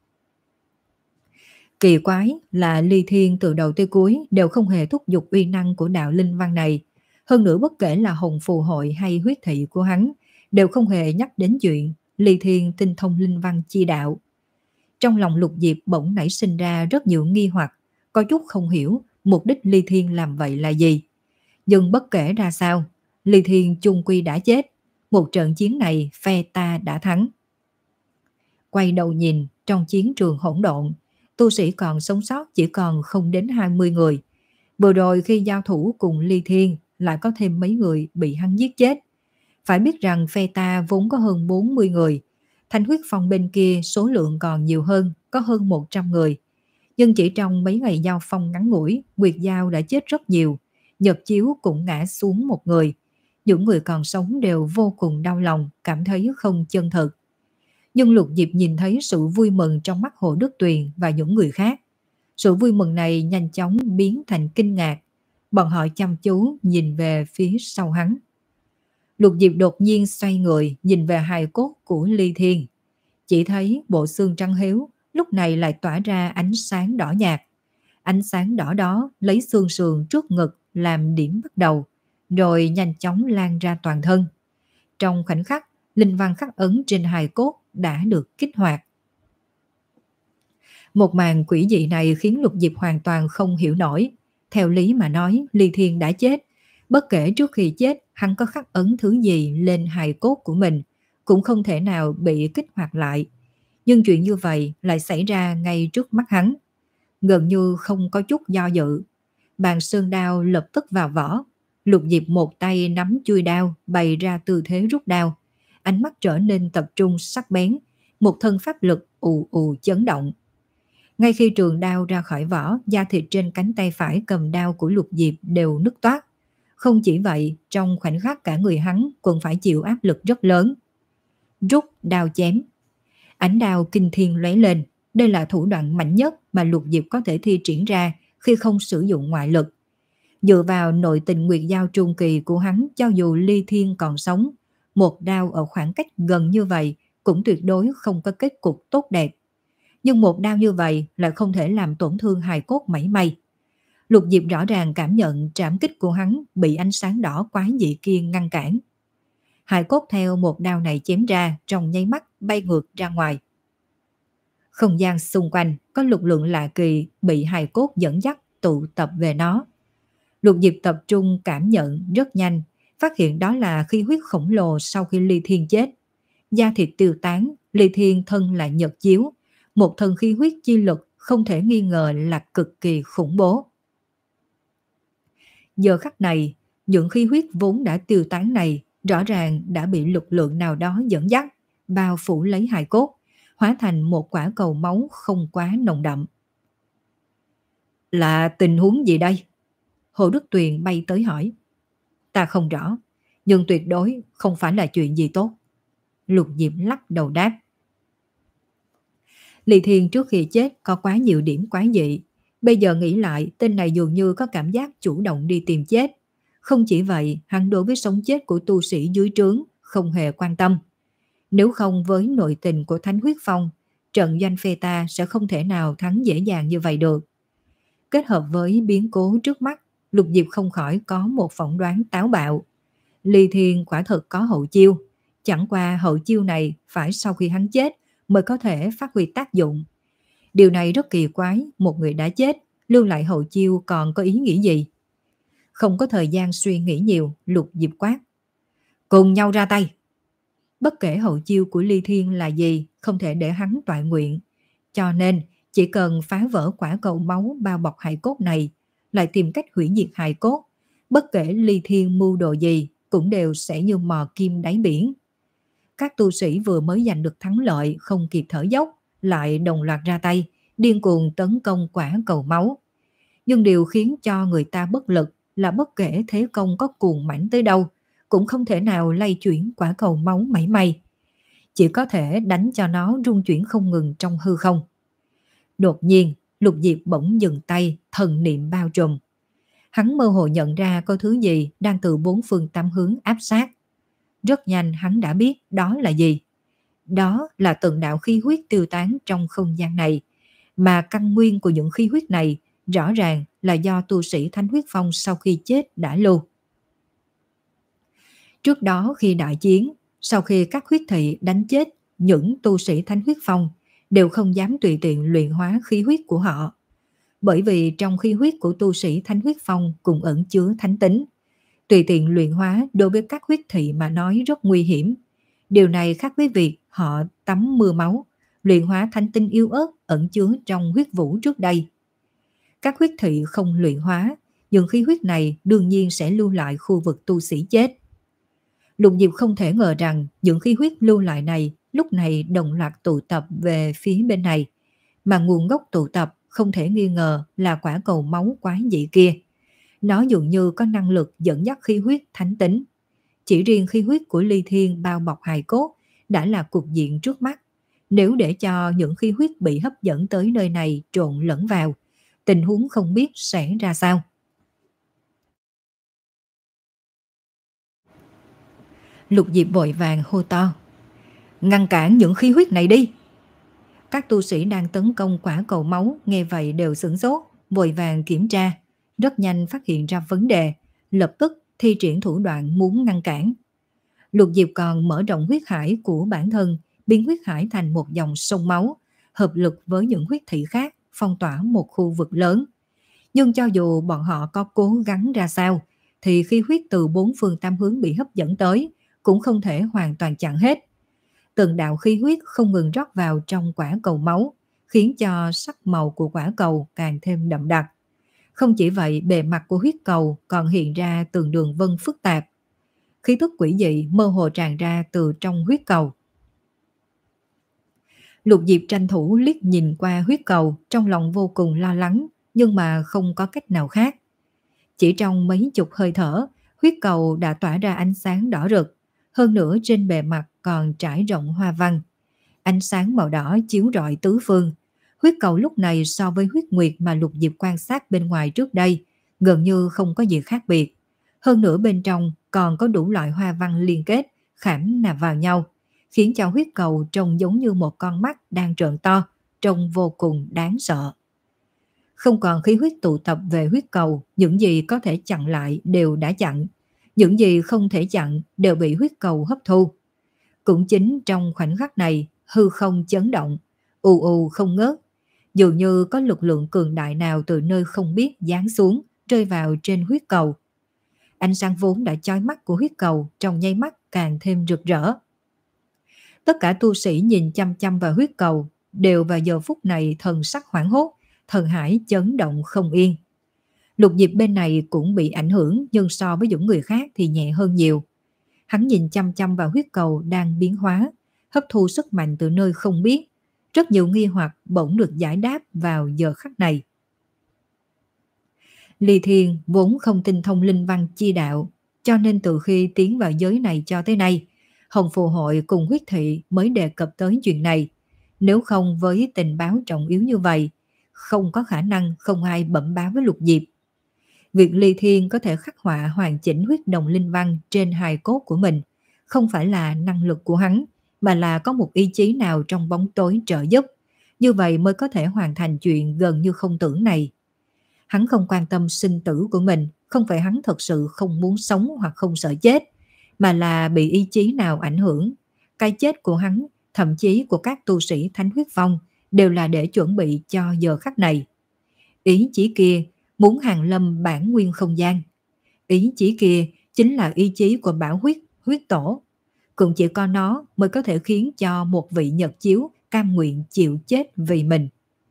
Speaker 1: Kỳ quái là Ly Thiên từ đầu tới cuối đều không hề thúc giục uy năng của đạo linh văn này. Hơn nữa bất kể là hồng phù hội hay huyết thị của hắn, đều không hề nhắc đến chuyện Ly Thiên tinh thông linh văn chi đạo. Trong lòng Lục Diệp bỗng nảy sinh ra rất nhiều nghi hoặc, có chút không hiểu mục đích Ly Thiên làm vậy là gì. Nhưng bất kể ra sao, Ly Thiên chung quy đã chết. Một trận chiến này phe ta đã thắng. Quay đầu nhìn trong chiến trường hỗn độn, tu sĩ còn sống sót chỉ còn không đến hai mươi người. Vừa rồi khi giao thủ cùng Ly Thiên lại có thêm mấy người bị hắn giết chết. Phải biết rằng phe ta vốn có hơn bốn mươi người. Thanh huyết phong bên kia số lượng còn nhiều hơn, có hơn một trăm người. Nhưng chỉ trong mấy ngày giao phong ngắn ngủi, Nguyệt Giao đã chết rất nhiều. Nhật Chiếu cũng ngã xuống một người. Những người còn sống đều vô cùng đau lòng, cảm thấy không chân thực. Nhưng Lục Diệp nhìn thấy sự vui mừng trong mắt Hồ Đức Tuyền và những người khác. Sự vui mừng này nhanh chóng biến thành kinh ngạc. Bọn họ chăm chú nhìn về phía sau hắn. Lục Diệp đột nhiên xoay người nhìn về hài cốt của Ly Thiên. Chỉ thấy bộ xương trắng héo lúc này lại tỏa ra ánh sáng đỏ nhạt. Ánh sáng đỏ đó lấy xương sườn trước ngực làm điểm bắt đầu, rồi nhanh chóng lan ra toàn thân. Trong khoảnh khắc, linh văn khắc ấn trên hài cốt đã được kích hoạt. Một màn quỷ dị này khiến Lục Diệp hoàn toàn không hiểu nổi. Theo lý mà nói, Ly Thiên đã chết. Bất kể trước khi chết hắn có khắc ấn thứ gì lên hài cốt của mình, cũng không thể nào bị kích hoạt lại. Nhưng chuyện như vậy lại xảy ra ngay trước mắt hắn. Gần như không có chút do dự. Bàn sơn đao lập tức vào vỏ. Lục Diệp một tay nắm chuôi đao, bày ra tư thế rút đao. Ánh mắt trở nên tập trung sắc bén, một thân pháp lực ù ù chấn động. Ngay khi trường đao ra khỏi vỏ, da thịt trên cánh tay phải cầm đao của Lục Diệp đều nứt toát. Không chỉ vậy, trong khoảnh khắc cả người hắn cũng phải chịu áp lực rất lớn. Rút đao chém. Ánh đao kinh thiên lóe lên. Đây là thủ đoạn mạnh nhất mà Lục Diệp có thể thi triển ra khi không sử dụng ngoại lực. Dựa vào nội tình nguyệt giao trung kỳ của hắn, cho dù Ly Thiên còn sống, một đao ở khoảng cách gần như vậy cũng tuyệt đối không có kết cục tốt đẹp. Nhưng một đao như vậy lại không thể làm tổn thương hài cốt mảy may. Lục Diệp rõ ràng cảm nhận trảm kích của hắn bị ánh sáng đỏ quái dị kia ngăn cản. Hài cốt theo một đao này chém ra trong nháy mắt bay ngược ra ngoài. Không gian xung quanh có lực lượng lạ kỳ bị hài cốt dẫn dắt tụ tập về nó. Lục Diệp tập trung cảm nhận rất nhanh, phát hiện đó là khí huyết khổng lồ sau khi Ly Thiên chết. Da thịt tiêu tán, Ly Thiên thân là nhật chiếu, một thân khí huyết chi lực không thể nghi ngờ là cực kỳ khủng bố. Giờ khắc này, những khí huyết vốn đã tiêu tán này rõ ràng đã bị lực lượng nào đó dẫn dắt, bao phủ lấy hài cốt, hóa thành một quả cầu máu không quá nồng đậm. Là tình huống gì đây? Hồ Đức Tuyền bay tới hỏi. Ta không rõ, nhưng tuyệt đối không phải là chuyện gì tốt. Lục Diệp lắc đầu đáp. Ly Thiên trước khi chết có quá nhiều điểm quái dị. Bây giờ nghĩ lại, tên này dường như có cảm giác chủ động đi tìm chết. Không chỉ vậy, hắn đối với sống chết của tu sĩ dưới trướng không hề quan tâm. Nếu không với nội tình của Thánh Huyết Phong, trận doanh phe ta sẽ không thể nào thắng dễ dàng như vậy được. Kết hợp với biến cố trước mắt, Lục Diệp không khỏi có một phỏng đoán táo bạo. Ly Thiên quả thực có hậu chiêu, chẳng qua hậu chiêu này phải sau khi hắn chết mới có thể phát huy tác dụng. Điều này rất kỳ quái, một người đã chết, lưu lại hậu chiêu còn có ý nghĩa gì? Không có thời gian suy nghĩ nhiều, Lục Diệp quát. Cùng nhau ra tay! Bất kể hậu chiêu của Ly Thiên là gì, không thể để hắn toại nguyện. Cho nên, chỉ cần phá vỡ quả cầu máu bao bọc hài cốt này, lại tìm cách hủy diệt hài cốt, bất kể Ly Thiên mưu đồ gì, cũng đều sẽ như mò kim đáy biển. Các tu sĩ vừa mới giành được thắng lợi không kịp thở dốc, lại đồng loạt ra tay, điên cuồng tấn công quả cầu máu. Nhưng điều khiến cho người ta bất lực là bất kể thế công có cuồng mãnh tới đâu, cũng không thể nào lay chuyển quả cầu máu mảy may. Chỉ có thể đánh cho nó rung chuyển không ngừng trong hư không. Đột nhiên, Lục Diệp bỗng dừng tay, thần niệm bao trùm. Hắn mơ hồ nhận ra có thứ gì đang từ bốn phương tám hướng áp sát. Rất nhanh hắn đã biết đó là gì. Đó là từng đạo khí huyết tiêu tán trong không gian này, mà căn nguyên của những khí huyết này rõ ràng là do tu sĩ Thánh Huyết Phong sau khi chết đã lưu. Trước đó khi đại chiến, sau khi các huyết thị đánh chết những tu sĩ Thánh Huyết Phong, đều không dám tùy tiện luyện hóa khí huyết của họ. Bởi vì trong khí huyết của tu sĩ Thánh Huyết Phong cũng ẩn chứa thánh tính. Tùy tiện luyện hóa đối với các huyết thị mà nói rất nguy hiểm. Điều này khác với việc họ tắm mưa máu, luyện hóa thánh tinh yếu ớt ẩn chứa trong huyết vũ trước đây. Các huyết thị không luyện hóa, những khí huyết này đương nhiên sẽ lưu lại khu vực tu sĩ chết. Lục Diệp không thể ngờ rằng những khí huyết lưu lại này lúc này đồng loạt tụ tập về phía bên này, mà nguồn gốc tụ tập không thể nghi ngờ là quả cầu máu quái dị kia. Nó dường như có năng lực dẫn dắt khí huyết thánh tính. Chỉ riêng khí huyết của Ly Thiên bao bọc hài cốt đã là cục diện trước mắt. Nếu để cho những khí huyết bị hấp dẫn tới nơi này trộn lẫn vào, tình huống không biết sẽ ra sao. Lục Diệp vội vàng hô to. Ngăn cản những khí huyết này đi! Các tu sĩ đang tấn công quả cầu máu nghe vậy đều sửng sốt, vội vàng kiểm tra. Rất nhanh phát hiện ra vấn đề, lập tức thi triển thủ đoạn muốn ngăn cản. Lục Diệp còn mở rộng huyết hải của bản thân, biến huyết hải thành một dòng sông máu, hợp lực với những huyết thị khác, phong tỏa một khu vực lớn. Nhưng cho dù bọn họ có cố gắng ra sao, thì khi huyết từ bốn phương tám hướng bị hấp dẫn tới, cũng không thể hoàn toàn chặn hết. Từng đạo khí huyết không ngừng rót vào trong quả cầu máu, khiến cho sắc màu của quả cầu càng thêm đậm đặc. Không chỉ vậy, bề mặt của huyết cầu còn hiện ra từng đường vân phức tạp. Khí tức quỷ dị mơ hồ tràn ra từ trong huyết cầu. Lục Diệp tranh thủ liếc nhìn qua huyết cầu, trong lòng vô cùng lo lắng, nhưng mà không có cách nào khác. Chỉ trong mấy chục hơi thở, huyết cầu đã tỏa ra ánh sáng đỏ rực, hơn nữa trên bề mặt còn trải rộng hoa văn. Ánh sáng màu đỏ chiếu rọi tứ phương. Huyết cầu lúc này so với huyết nguyệt mà Lục Diệp quan sát bên ngoài trước đây, gần như không có gì khác biệt. Hơn nữa bên trong còn có đủ loại hoa văn liên kết, khảm nạp vào nhau, khiến cho huyết cầu trông giống như một con mắt đang trợn to, trông vô cùng đáng sợ. Không còn khí huyết tụ tập về huyết cầu, những gì có thể chặn lại đều đã chặn, những gì không thể chặn đều bị huyết cầu hấp thu. Cũng chính trong khoảnh khắc này, hư không chấn động, ù ù không ngớt, dường như có lực lượng cường đại nào từ nơi không biết giáng xuống, rơi vào trên huyết cầu. Ánh sáng vốn đã chói mắt của huyết cầu trong nháy mắt càng thêm rực rỡ. Tất cả tu sĩ nhìn chăm chăm vào huyết cầu, đều vào giờ phút này thần sắc hoảng hốt, thần hải chấn động không yên. Lục Diệp bên này cũng bị ảnh hưởng, nhưng so với những người khác thì nhẹ hơn nhiều. Hắn nhìn chăm chăm vào huyết cầu đang biến hóa, hấp thu sức mạnh từ nơi không biết. Rất nhiều nghi hoặc bỗng được giải đáp vào giờ khắc này. Ly Thiên vốn không tinh thông linh văn chi đạo, cho nên từ khi tiến vào giới này cho tới nay, Hồng Phù Hội cùng huyết thị mới đề cập tới chuyện này. Nếu không với tình báo trọng yếu như vậy, không có khả năng không ai bẩm báo với Lục Diệp. Việc Ly Thiên có thể khắc họa hoàn chỉnh huyết đồng linh văn trên hài cốt của mình, không phải là năng lực của hắn, mà là có một ý chí nào trong bóng tối trợ giúp. Như vậy mới có thể hoàn thành chuyện gần như không tưởng này. Hắn không quan tâm sinh tử của mình, không phải hắn thật sự không muốn sống hoặc không sợ chết, mà là bị ý chí nào ảnh hưởng. Cái chết của hắn, thậm chí của các tu sĩ Thánh Huyết Phong, đều là để chuẩn bị cho giờ khắc này. Ý chí kia muốn hàng lâm bản nguyên không gian. Ý chí kia chính là ý chí của Bảo Huyết, huyết tổ. Cũng chỉ có nó mới có thể khiến cho một vị Nhật Chiếu cam nguyện chịu chết vì mình.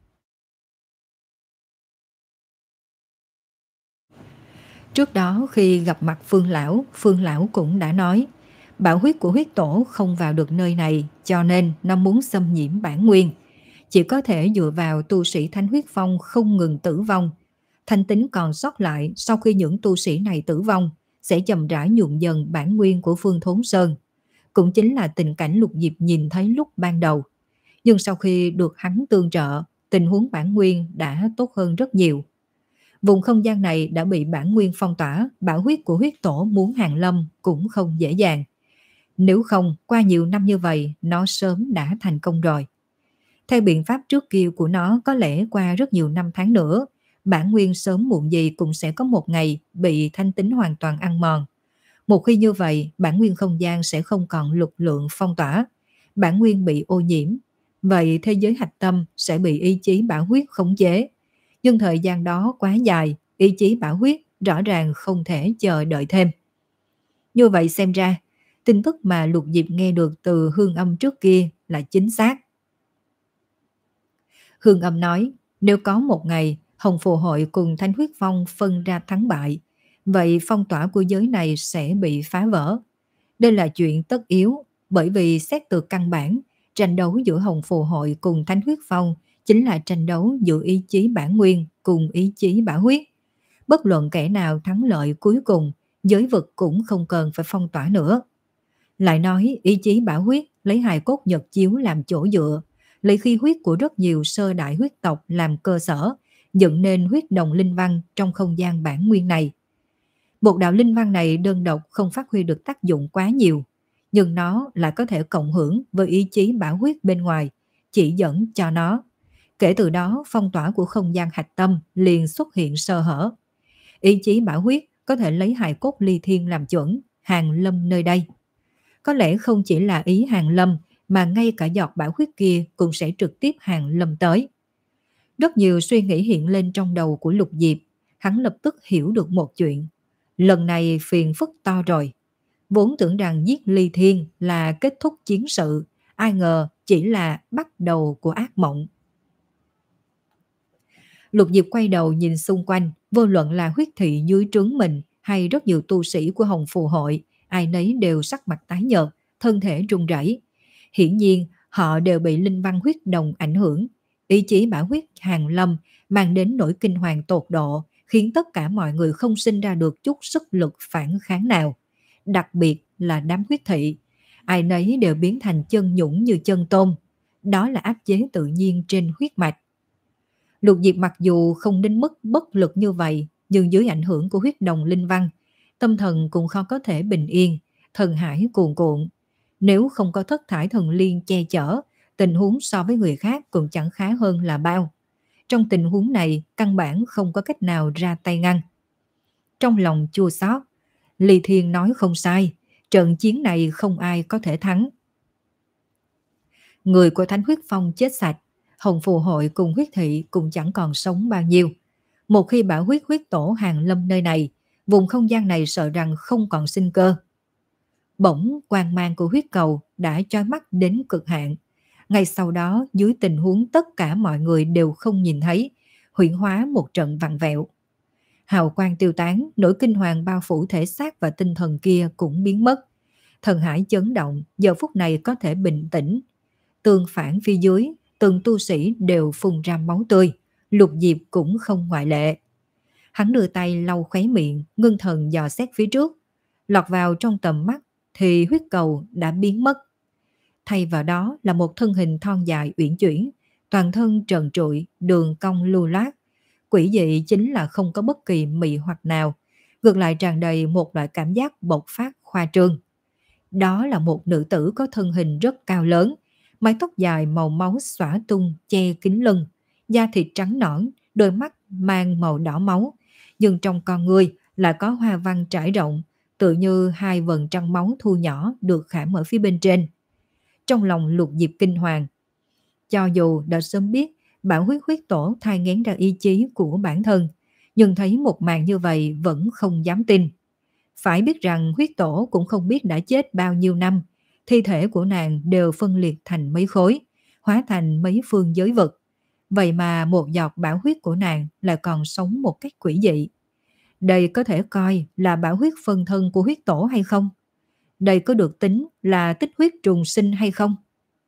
Speaker 1: Trước đó khi gặp mặt Phương Lão, Phương Lão cũng đã nói, bảo huyết của huyết tổ không vào được nơi này, cho nên nó muốn xâm nhiễm bản nguyên. Chỉ có thể dựa vào tu sĩ Thánh Huyết Phong không ngừng tử vong. Thanh tính còn sót lại sau khi những tu sĩ này tử vong, sẽ chậm rãi nhuộm dần bản nguyên của Phương Thốn Sơn. Cũng chính là tình cảnh Lục Diệp nhìn thấy lúc ban đầu. Nhưng sau khi được hắn tương trợ, tình huống bản nguyên đã tốt hơn rất nhiều. Vùng không gian này đã bị bản nguyên phong tỏa, bảo huyết của huyết tổ muốn hàng lâm cũng không dễ dàng. Nếu không, qua nhiều năm như vậy, nó sớm đã thành công rồi. Theo biện pháp trước kia của nó, có lẽ qua rất nhiều năm tháng nữa, bản nguyên sớm muộn gì cũng sẽ có một ngày bị thanh tính hoàn toàn ăn mòn. Một khi như vậy, bản nguyên không gian sẽ không còn lực lượng phong tỏa, bản nguyên bị ô nhiễm. Vậy thế giới hạch tâm sẽ bị ý chí bảo huyết khống chế. Nhưng thời gian đó quá dài, ý chí bảo huyết rõ ràng không thể chờ đợi thêm. Như vậy xem ra, tin tức mà Lục Diệp nghe được từ Hương Âm trước kia là chính xác. Hương Âm nói, nếu có một ngày Hồng Phù Hội cùng Thánh Huyết Phong phân ra thắng bại, vậy phong tỏa của giới này sẽ bị phá vỡ. Đây là chuyện tất yếu, bởi vì xét từ căn bản, tranh đấu giữa Hồng Phù Hội cùng Thánh Huyết Phong chính là tranh đấu giữa ý chí bản nguyên cùng ý chí bảo huyết. Bất luận kẻ nào thắng lợi cuối cùng, giới vực cũng không cần phải phong tỏa nữa. Lại nói ý chí bảo huyết lấy hài cốt Nhật Chiếu làm chỗ dựa, lấy khí huyết của rất nhiều sơ đại huyết tộc làm cơ sở, dựng nên huyết đồng linh văn trong không gian bản nguyên này. Một đạo linh văn này đơn độc không phát huy được tác dụng quá nhiều, nhưng nó lại có thể cộng hưởng với ý chí bảo huyết bên ngoài, chỉ dẫn cho nó. Kể từ đó, phong tỏa của không gian hạch tâm liền xuất hiện sơ hở. Ý chí bảo huyết có thể lấy hài cốt Ly Thiên làm chuẩn, hàng lâm nơi đây. Có lẽ không chỉ là ý hàng lâm, mà ngay cả giọt bảo huyết kia cũng sẽ trực tiếp hàng lâm tới. Rất nhiều suy nghĩ hiện lên trong đầu của Lục Diệp, hắn lập tức hiểu được một chuyện. Lần này phiền phức to rồi. Vốn tưởng rằng giết Ly Thiên là kết thúc chiến sự, ai ngờ chỉ là bắt đầu của ác mộng. Lục Diệp quay đầu nhìn xung quanh, vô luận là huyết thị dưới trướng mình hay rất nhiều tu sĩ của Hồng Phù Hội, ai nấy đều sắc mặt tái nhợt, thân thể run rẩy. Hiển nhiên, Họ đều bị linh văn huyết đồng ảnh hưởng. Ý chí bão huyết hàng lâm mang đến nỗi kinh hoàng tột độ, khiến tất cả mọi người không sinh ra được chút sức lực phản kháng nào. Đặc biệt là đám huyết thị, ai nấy đều biến thành chân nhũng như chân tôm. Đó là áp chế tự nhiên trên huyết mạch. Lục Diệp mặc dù không đến mức bất lực như vậy, nhưng dưới ảnh hưởng của huyết đồng linh văn, tâm thần cũng khó có thể bình yên, thần hải cuồn cuộn. Nếu không có thất thải thần liên che chở, tình huống so với người khác cũng chẳng khá hơn là bao. Trong tình huống này, căn bản không có cách nào ra tay ngăn. Trong lòng chua xót, Ly Thiên nói không sai, trận chiến này không ai có thể thắng. Người của Thánh Huyết Phong chết sạch, Hồng Phù Hội cùng huyết thị cũng chẳng còn sống bao nhiêu. Một khi bão huyết huyết tổ hàng lâm nơi này, vùng không gian này sợ rằng không còn sinh cơ. Bỗng quang mang của huyết cầu đã chói mắt đến cực hạn. Ngay sau đó, dưới tình huống tất cả mọi người đều không nhìn thấy, huyễn hóa một trận vặn vẹo. Hào quang tiêu tán, nỗi kinh hoàng bao phủ thể xác và tinh thần kia cũng biến mất. Thần hải chấn động, giờ phút này có thể bình tĩnh. Tương phản phía dưới, từng tu sĩ đều phun ra máu tươi, Lục Diệp cũng không ngoại lệ. Hắn đưa tay lau khóe miệng, ngưng thần dò xét phía trước. Lọt vào trong tầm mắt thì huyết cầu đã biến mất. Thay vào đó là một thân hình thon dài uyển chuyển, toàn thân trần trụi, đường cong lưu loát. Quỷ dị chính là không có bất kỳ mị hoặc nào, ngược lại tràn đầy một loại cảm giác bộc phát khoa trương. Đó là một nữ tử có thân hình rất cao lớn, mái tóc dài màu máu xõa tung che kín lưng, da thịt trắng nõn, đôi mắt mang màu đỏ máu, nhưng trong con người lại có hoa văn trải rộng, tự như hai vầng trăng máu thu nhỏ được khảm ở phía bên trên. Trong lòng Lục Diệp kinh hoàng. Cho dù đã sớm biết Bảo huyết huyết tổ thai nghén ra ý chí của bản thân, nhưng thấy một màn như vậy vẫn không dám tin. Phải biết rằng huyết tổ cũng không biết đã chết bao nhiêu năm, thi thể của nàng đều phân liệt thành mấy khối, hóa thành mấy phương giới vực. Vậy mà một giọt bảo huyết của nàng lại còn sống một cách quỷ dị. Đây có thể coi là bảo huyết phân thân của huyết tổ hay không? Đây có được tính là tích huyết trùng sinh hay không?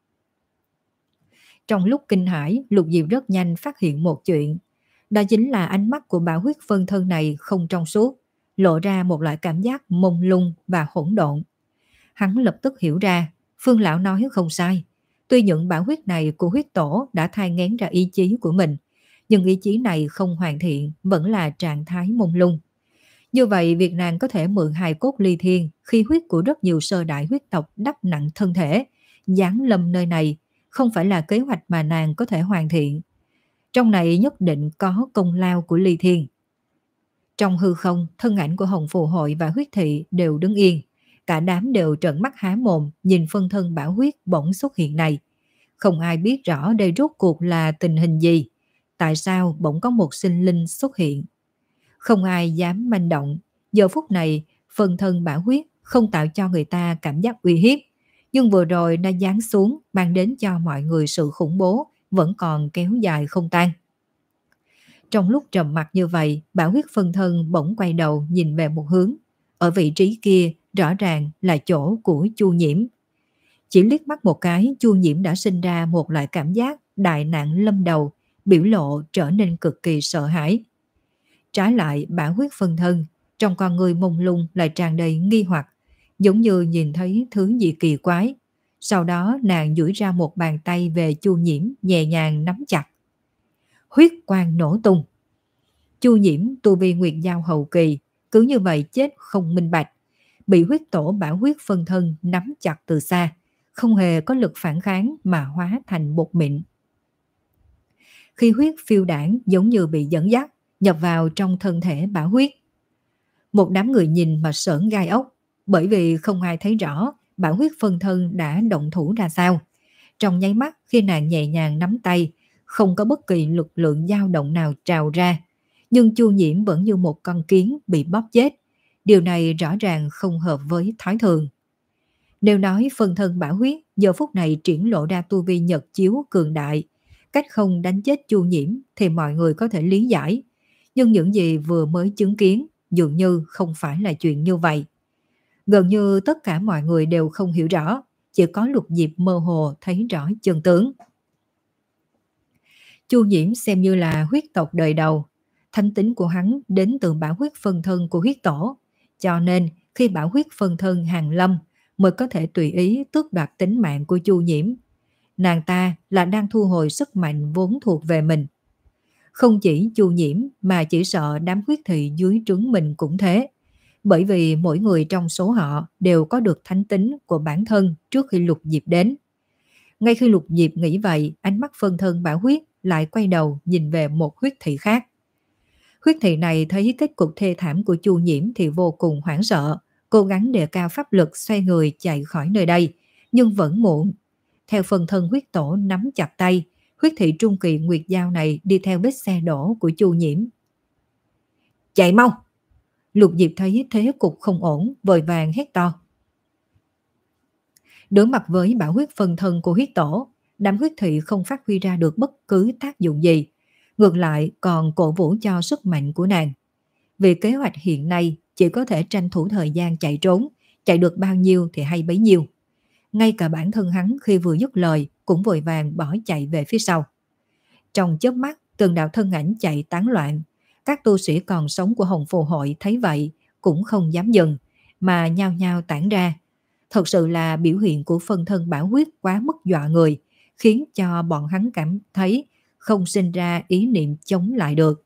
Speaker 1: Trong lúc kinh hãi, Lục Diệp rất nhanh phát hiện một chuyện. Đó chính là ánh mắt của bảo huyết phân thân này không trong suốt, lộ ra một loại cảm giác mông lung và hỗn độn. Hắn lập tức hiểu ra, Phương Lão nói không sai. Tuy những bảo huyết này của huyết tổ đã thai nghén ra ý chí của mình, nhưng ý chí này không hoàn thiện, vẫn là trạng thái mông lung. Như vậy, việc nàng có thể mượn hài cốt ly thiên khi huyết của rất nhiều sơ đại huyết tộc đắp nặng thân thể, giáng lâm nơi này, không phải là kế hoạch mà nàng có thể hoàn thiện. Trong này nhất định có công lao của ly thiên. Trong hư không, thân ảnh của Hồng Phù Hội và huyết thị đều đứng yên. Cả đám đều trợn mắt há mồm nhìn phân thân bảo huyết bỗng xuất hiện này. Không ai biết rõ đây rốt cuộc là tình hình gì. Tại sao bỗng có một sinh linh xuất hiện? Không ai dám manh động. Giờ phút này, phân thân bảo huyết không tạo cho người ta cảm giác uy hiếp. Nhưng vừa rồi nó giáng xuống mang đến cho mọi người sự khủng bố vẫn còn kéo dài không tan. Trong lúc trầm mặc như vậy, bảo huyết phân thân bỗng quay đầu nhìn về một hướng. Ở vị trí kia rõ ràng là chỗ của Chu Nhiễm. Chỉ liếc mắt một cái, Chu Nhiễm đã sinh ra một loại cảm giác đại nạn lâm đầu, biểu lộ trở nên cực kỳ sợ hãi. Trái lại bảo huyết phân thân, trong con người mông lung lại tràn đầy nghi hoặc, giống như nhìn thấy thứ gì kỳ quái. Sau đó nàng duỗi ra một bàn tay về Chu Nhiễm, nhẹ nhàng nắm chặt. Huyết quang nổ tung. Chu Nhiễm tu vi nguyệt giao hậu kỳ, cứ như vậy chết không minh bạch, bị huyết tổ bảo huyết phân thân nắm chặt từ xa, không hề có lực phản kháng mà hóa thành bột mịn. Khi huyết phiêu đảng giống như bị dẫn dắt, nhập vào trong thân thể bảo huyết. Một đám người nhìn mà sởn gai ốc, bởi vì không ai thấy rõ bảo huyết phân thân đã động thủ ra sao. Trong nháy mắt khi nàng nhẹ nhàng nắm tay, không có bất kỳ lực lượng dao động nào trào ra, nhưng Chu Nhiễm vẫn như một con kiến bị bóp chết. Điều này rõ ràng không hợp với thói thường. Nếu nói phân thân bảo huyết giờ phút này triển lộ ra tu vi nhật chiếu cường đại, cách không đánh chết Chu Nhiễm thì mọi người có thể lý giải. Nhưng những gì vừa mới chứng kiến dường như không phải là chuyện như vậy. Gần như tất cả mọi người đều không hiểu rõ, chỉ có Lục Diệp mơ hồ thấy rõ chân tướng. Chu Nhiễm xem như là huyết tộc đời đầu, thánh tính của hắn đến từ bảo huyết phân thân của huyết tổ, cho nên khi bảo huyết phân thân hàng lâm mới có thể tùy ý tước đoạt tính mạng của Chu Nhiễm. Nàng ta là đang thu hồi sức mạnh vốn thuộc về mình. Không chỉ Chu Nhiễm mà chỉ sợ đám huyết thị dưới trướng mình cũng thế, bởi vì mỗi người trong số họ đều có được thánh tính của bản thân trước khi Lục Diệp đến. Ngay khi Lục Diệp nghĩ vậy, ánh mắt phân thân bảo huyết lại quay đầu nhìn về một huyết thị khác. Huyết thị này thấy kết cục thê thảm của Chu Nhiễm thì vô cùng hoảng sợ, cố gắng đề cao pháp lực xoay người chạy khỏi nơi đây, nhưng vẫn muộn. Theo phân thân huyết tổ nắm chặt tay, huyết thị trung kỳ Nguyệt Giao này đi theo vết xe đổ của Chu Nhiễm. Chạy mau! Lục Diệp thấy thế cục không ổn, vội vàng hét to. Đối mặt với bảo huyết phân thân của huyết tổ, đám huyết thị không phát huy ra được bất cứ tác dụng gì, ngược lại còn cổ vũ cho sức mạnh của nàng. Vì kế hoạch hiện nay chỉ có thể tranh thủ thời gian chạy trốn, chạy được bao nhiêu thì hay bấy nhiêu. Ngay cả bản thân hắn khi vừa dứt lời cũng vội vàng bỏ chạy về phía sau. Trong chớp mắt, từng đạo thân ảnh chạy tán loạn. Các tu sĩ còn sống của Hồng Phù Hội thấy vậy cũng không dám dừng, mà nhao nhao tản ra. Thật sự là biểu hiện của phân thân bảo huyết quá mức dọa người, khiến cho bọn hắn cảm thấy không sinh ra ý niệm chống lại được.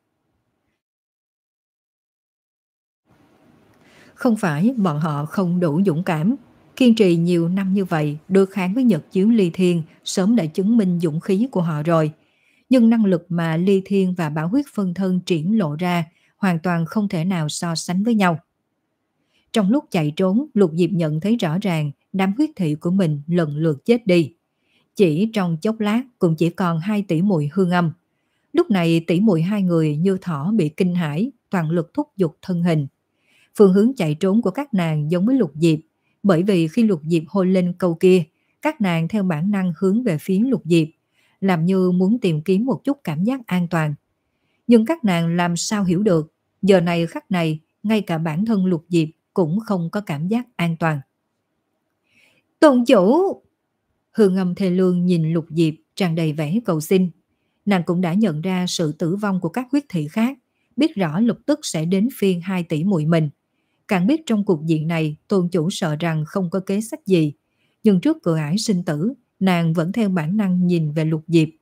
Speaker 1: Không phải bọn họ không đủ dũng cảm, kiên trì nhiều năm như vậy đối kháng với Nhật Chiếu Ly Thiên sớm đã chứng minh dũng khí của họ rồi. Nhưng năng lực mà Ly Thiên và bảo huyết phân thân triển lộ ra hoàn toàn không thể nào so sánh với nhau. Trong lúc chạy trốn, Lục Diệp nhận thấy rõ ràng đám huyết thị của mình lần lượt chết đi. Chỉ trong chốc lát cũng chỉ còn hai tỷ muội Hương Âm. Lúc này tỷ muội hai người như thỏ bị kinh hãi, toàn lực thúc giục thân hình. Phương hướng chạy trốn của các nàng giống với Lục Diệp, bởi vì khi Lục Diệp hôn lên câu kia, các nàng theo bản năng hướng về phía Lục Diệp, làm như muốn tìm kiếm một chút cảm giác an toàn. Nhưng các nàng làm sao hiểu được, giờ này khắc này, ngay cả bản thân Lục Diệp cũng không có cảm giác an toàn. Tôn chủ! Hương Âm thê lương nhìn Lục Diệp tràn đầy vẻ cầu xin. Nàng cũng đã nhận ra sự tử vong của các huyết thị khác, biết rõ lập tức sẽ đến phiên hai tỷ muội mình. Càng biết trong cuộc diện này tôn chủ sợ rằng không có kế sách gì, nhưng trước cửa ải sinh tử, nàng vẫn theo bản năng nhìn về Lục Diệp.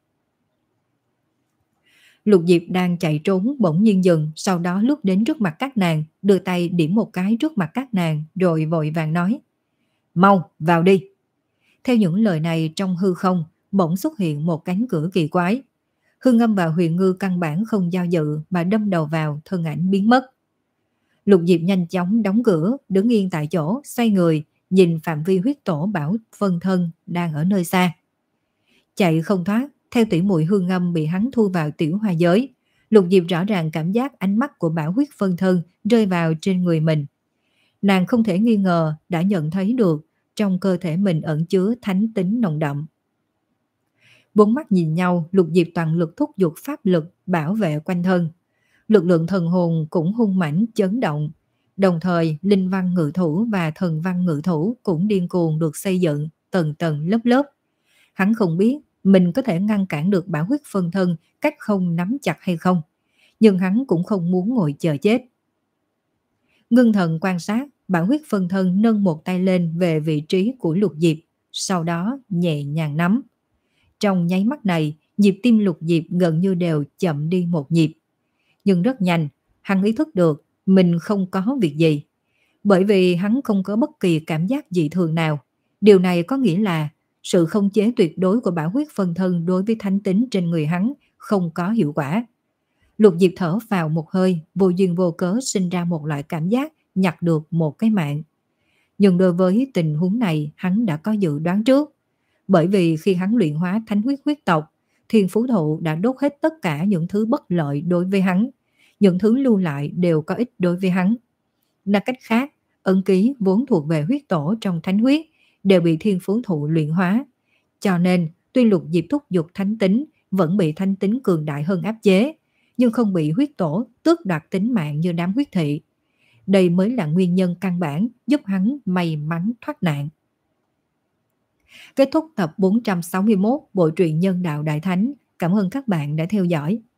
Speaker 1: Lục Diệp đang chạy trốn bỗng nhiên dừng, sau đó lướt đến trước mặt các nàng, đưa tay điểm một cái trước mặt các nàng rồi vội vàng nói: Mau, vào đi! Theo những lời này trong hư không, bỗng xuất hiện một cánh cửa kỳ quái. Hương Âm và Huyền Ngư căn bản không do dự mà đâm đầu vào, thân ảnh biến mất. Lục Diệp nhanh chóng đóng cửa, đứng yên tại chỗ, xoay người, nhìn phạm vi huyết tổ bảo phân thân đang ở nơi xa. Chạy không thoát, theo tỷ muội Hương Âm bị hắn thu vào tiểu hoa giới. Lục Diệp rõ ràng cảm giác ánh mắt của bảo huyết phân thân rơi vào trên người mình. Nàng không thể nghi ngờ đã nhận thấy được trong cơ thể mình ẩn chứa thánh tính nồng đậm. Bốn mắt nhìn nhau, Lục Diệp toàn lực thúc giục pháp lực bảo vệ quanh thân. Lực lượng thần hồn cũng hung mãnh chấn động. Đồng thời, linh văn ngự thủ và thần văn ngự thủ cũng điên cuồng được xây dựng tầng tầng lớp lớp. Hắn không biết mình có thể ngăn cản được bảo huyết phân thân cách không nắm chặt hay không, nhưng hắn cũng không muốn ngồi chờ chết. Ngưng thần quan sát, bảo huyết phân thân nâng một tay lên về vị trí của Lục Diệp, sau đó nhẹ nhàng nắm. Trong nháy mắt này, nhịp tim Lục Diệp gần như đều chậm đi một nhịp. Nhưng rất nhanh, hắn ý thức được mình không có việc gì. Bởi vì hắn không có bất kỳ cảm giác dị thường nào. Điều này có nghĩa là sự không chế tuyệt đối của bảo huyết phân thân đối với thánh tính trên người hắn không có hiệu quả. Lục Diệp thở vào một hơi, vô duyên vô cớ sinh ra một loại cảm giác nhặt được một cái mạng. Nhưng đối với tình huống này, hắn đã có dự đoán trước. Bởi vì khi hắn luyện hóa thánh huyết huyết tộc, Thiên Phú Thụ đã đốt hết tất cả những thứ bất lợi đối với hắn. Những thứ lưu lại đều có ích đối với hắn. Nói cách khác, ấn ký vốn thuộc về huyết tổ trong thánh huyết đều bị Thiên Phú Thụ luyện hóa. Cho nên, tuy Lục Diệp thúc giục thánh tính vẫn bị thánh tính cường đại hơn áp chế, nhưng không bị huyết tổ tước đoạt tính mạng như đám huyết thị. Đây mới là nguyên nhân căn bản giúp hắn may mắn thoát nạn. Kết thúc tập bốn trăm sáu mươi mốt Bộ truyện Nhân đạo Đại Thánh. Cảm ơn các bạn đã theo dõi.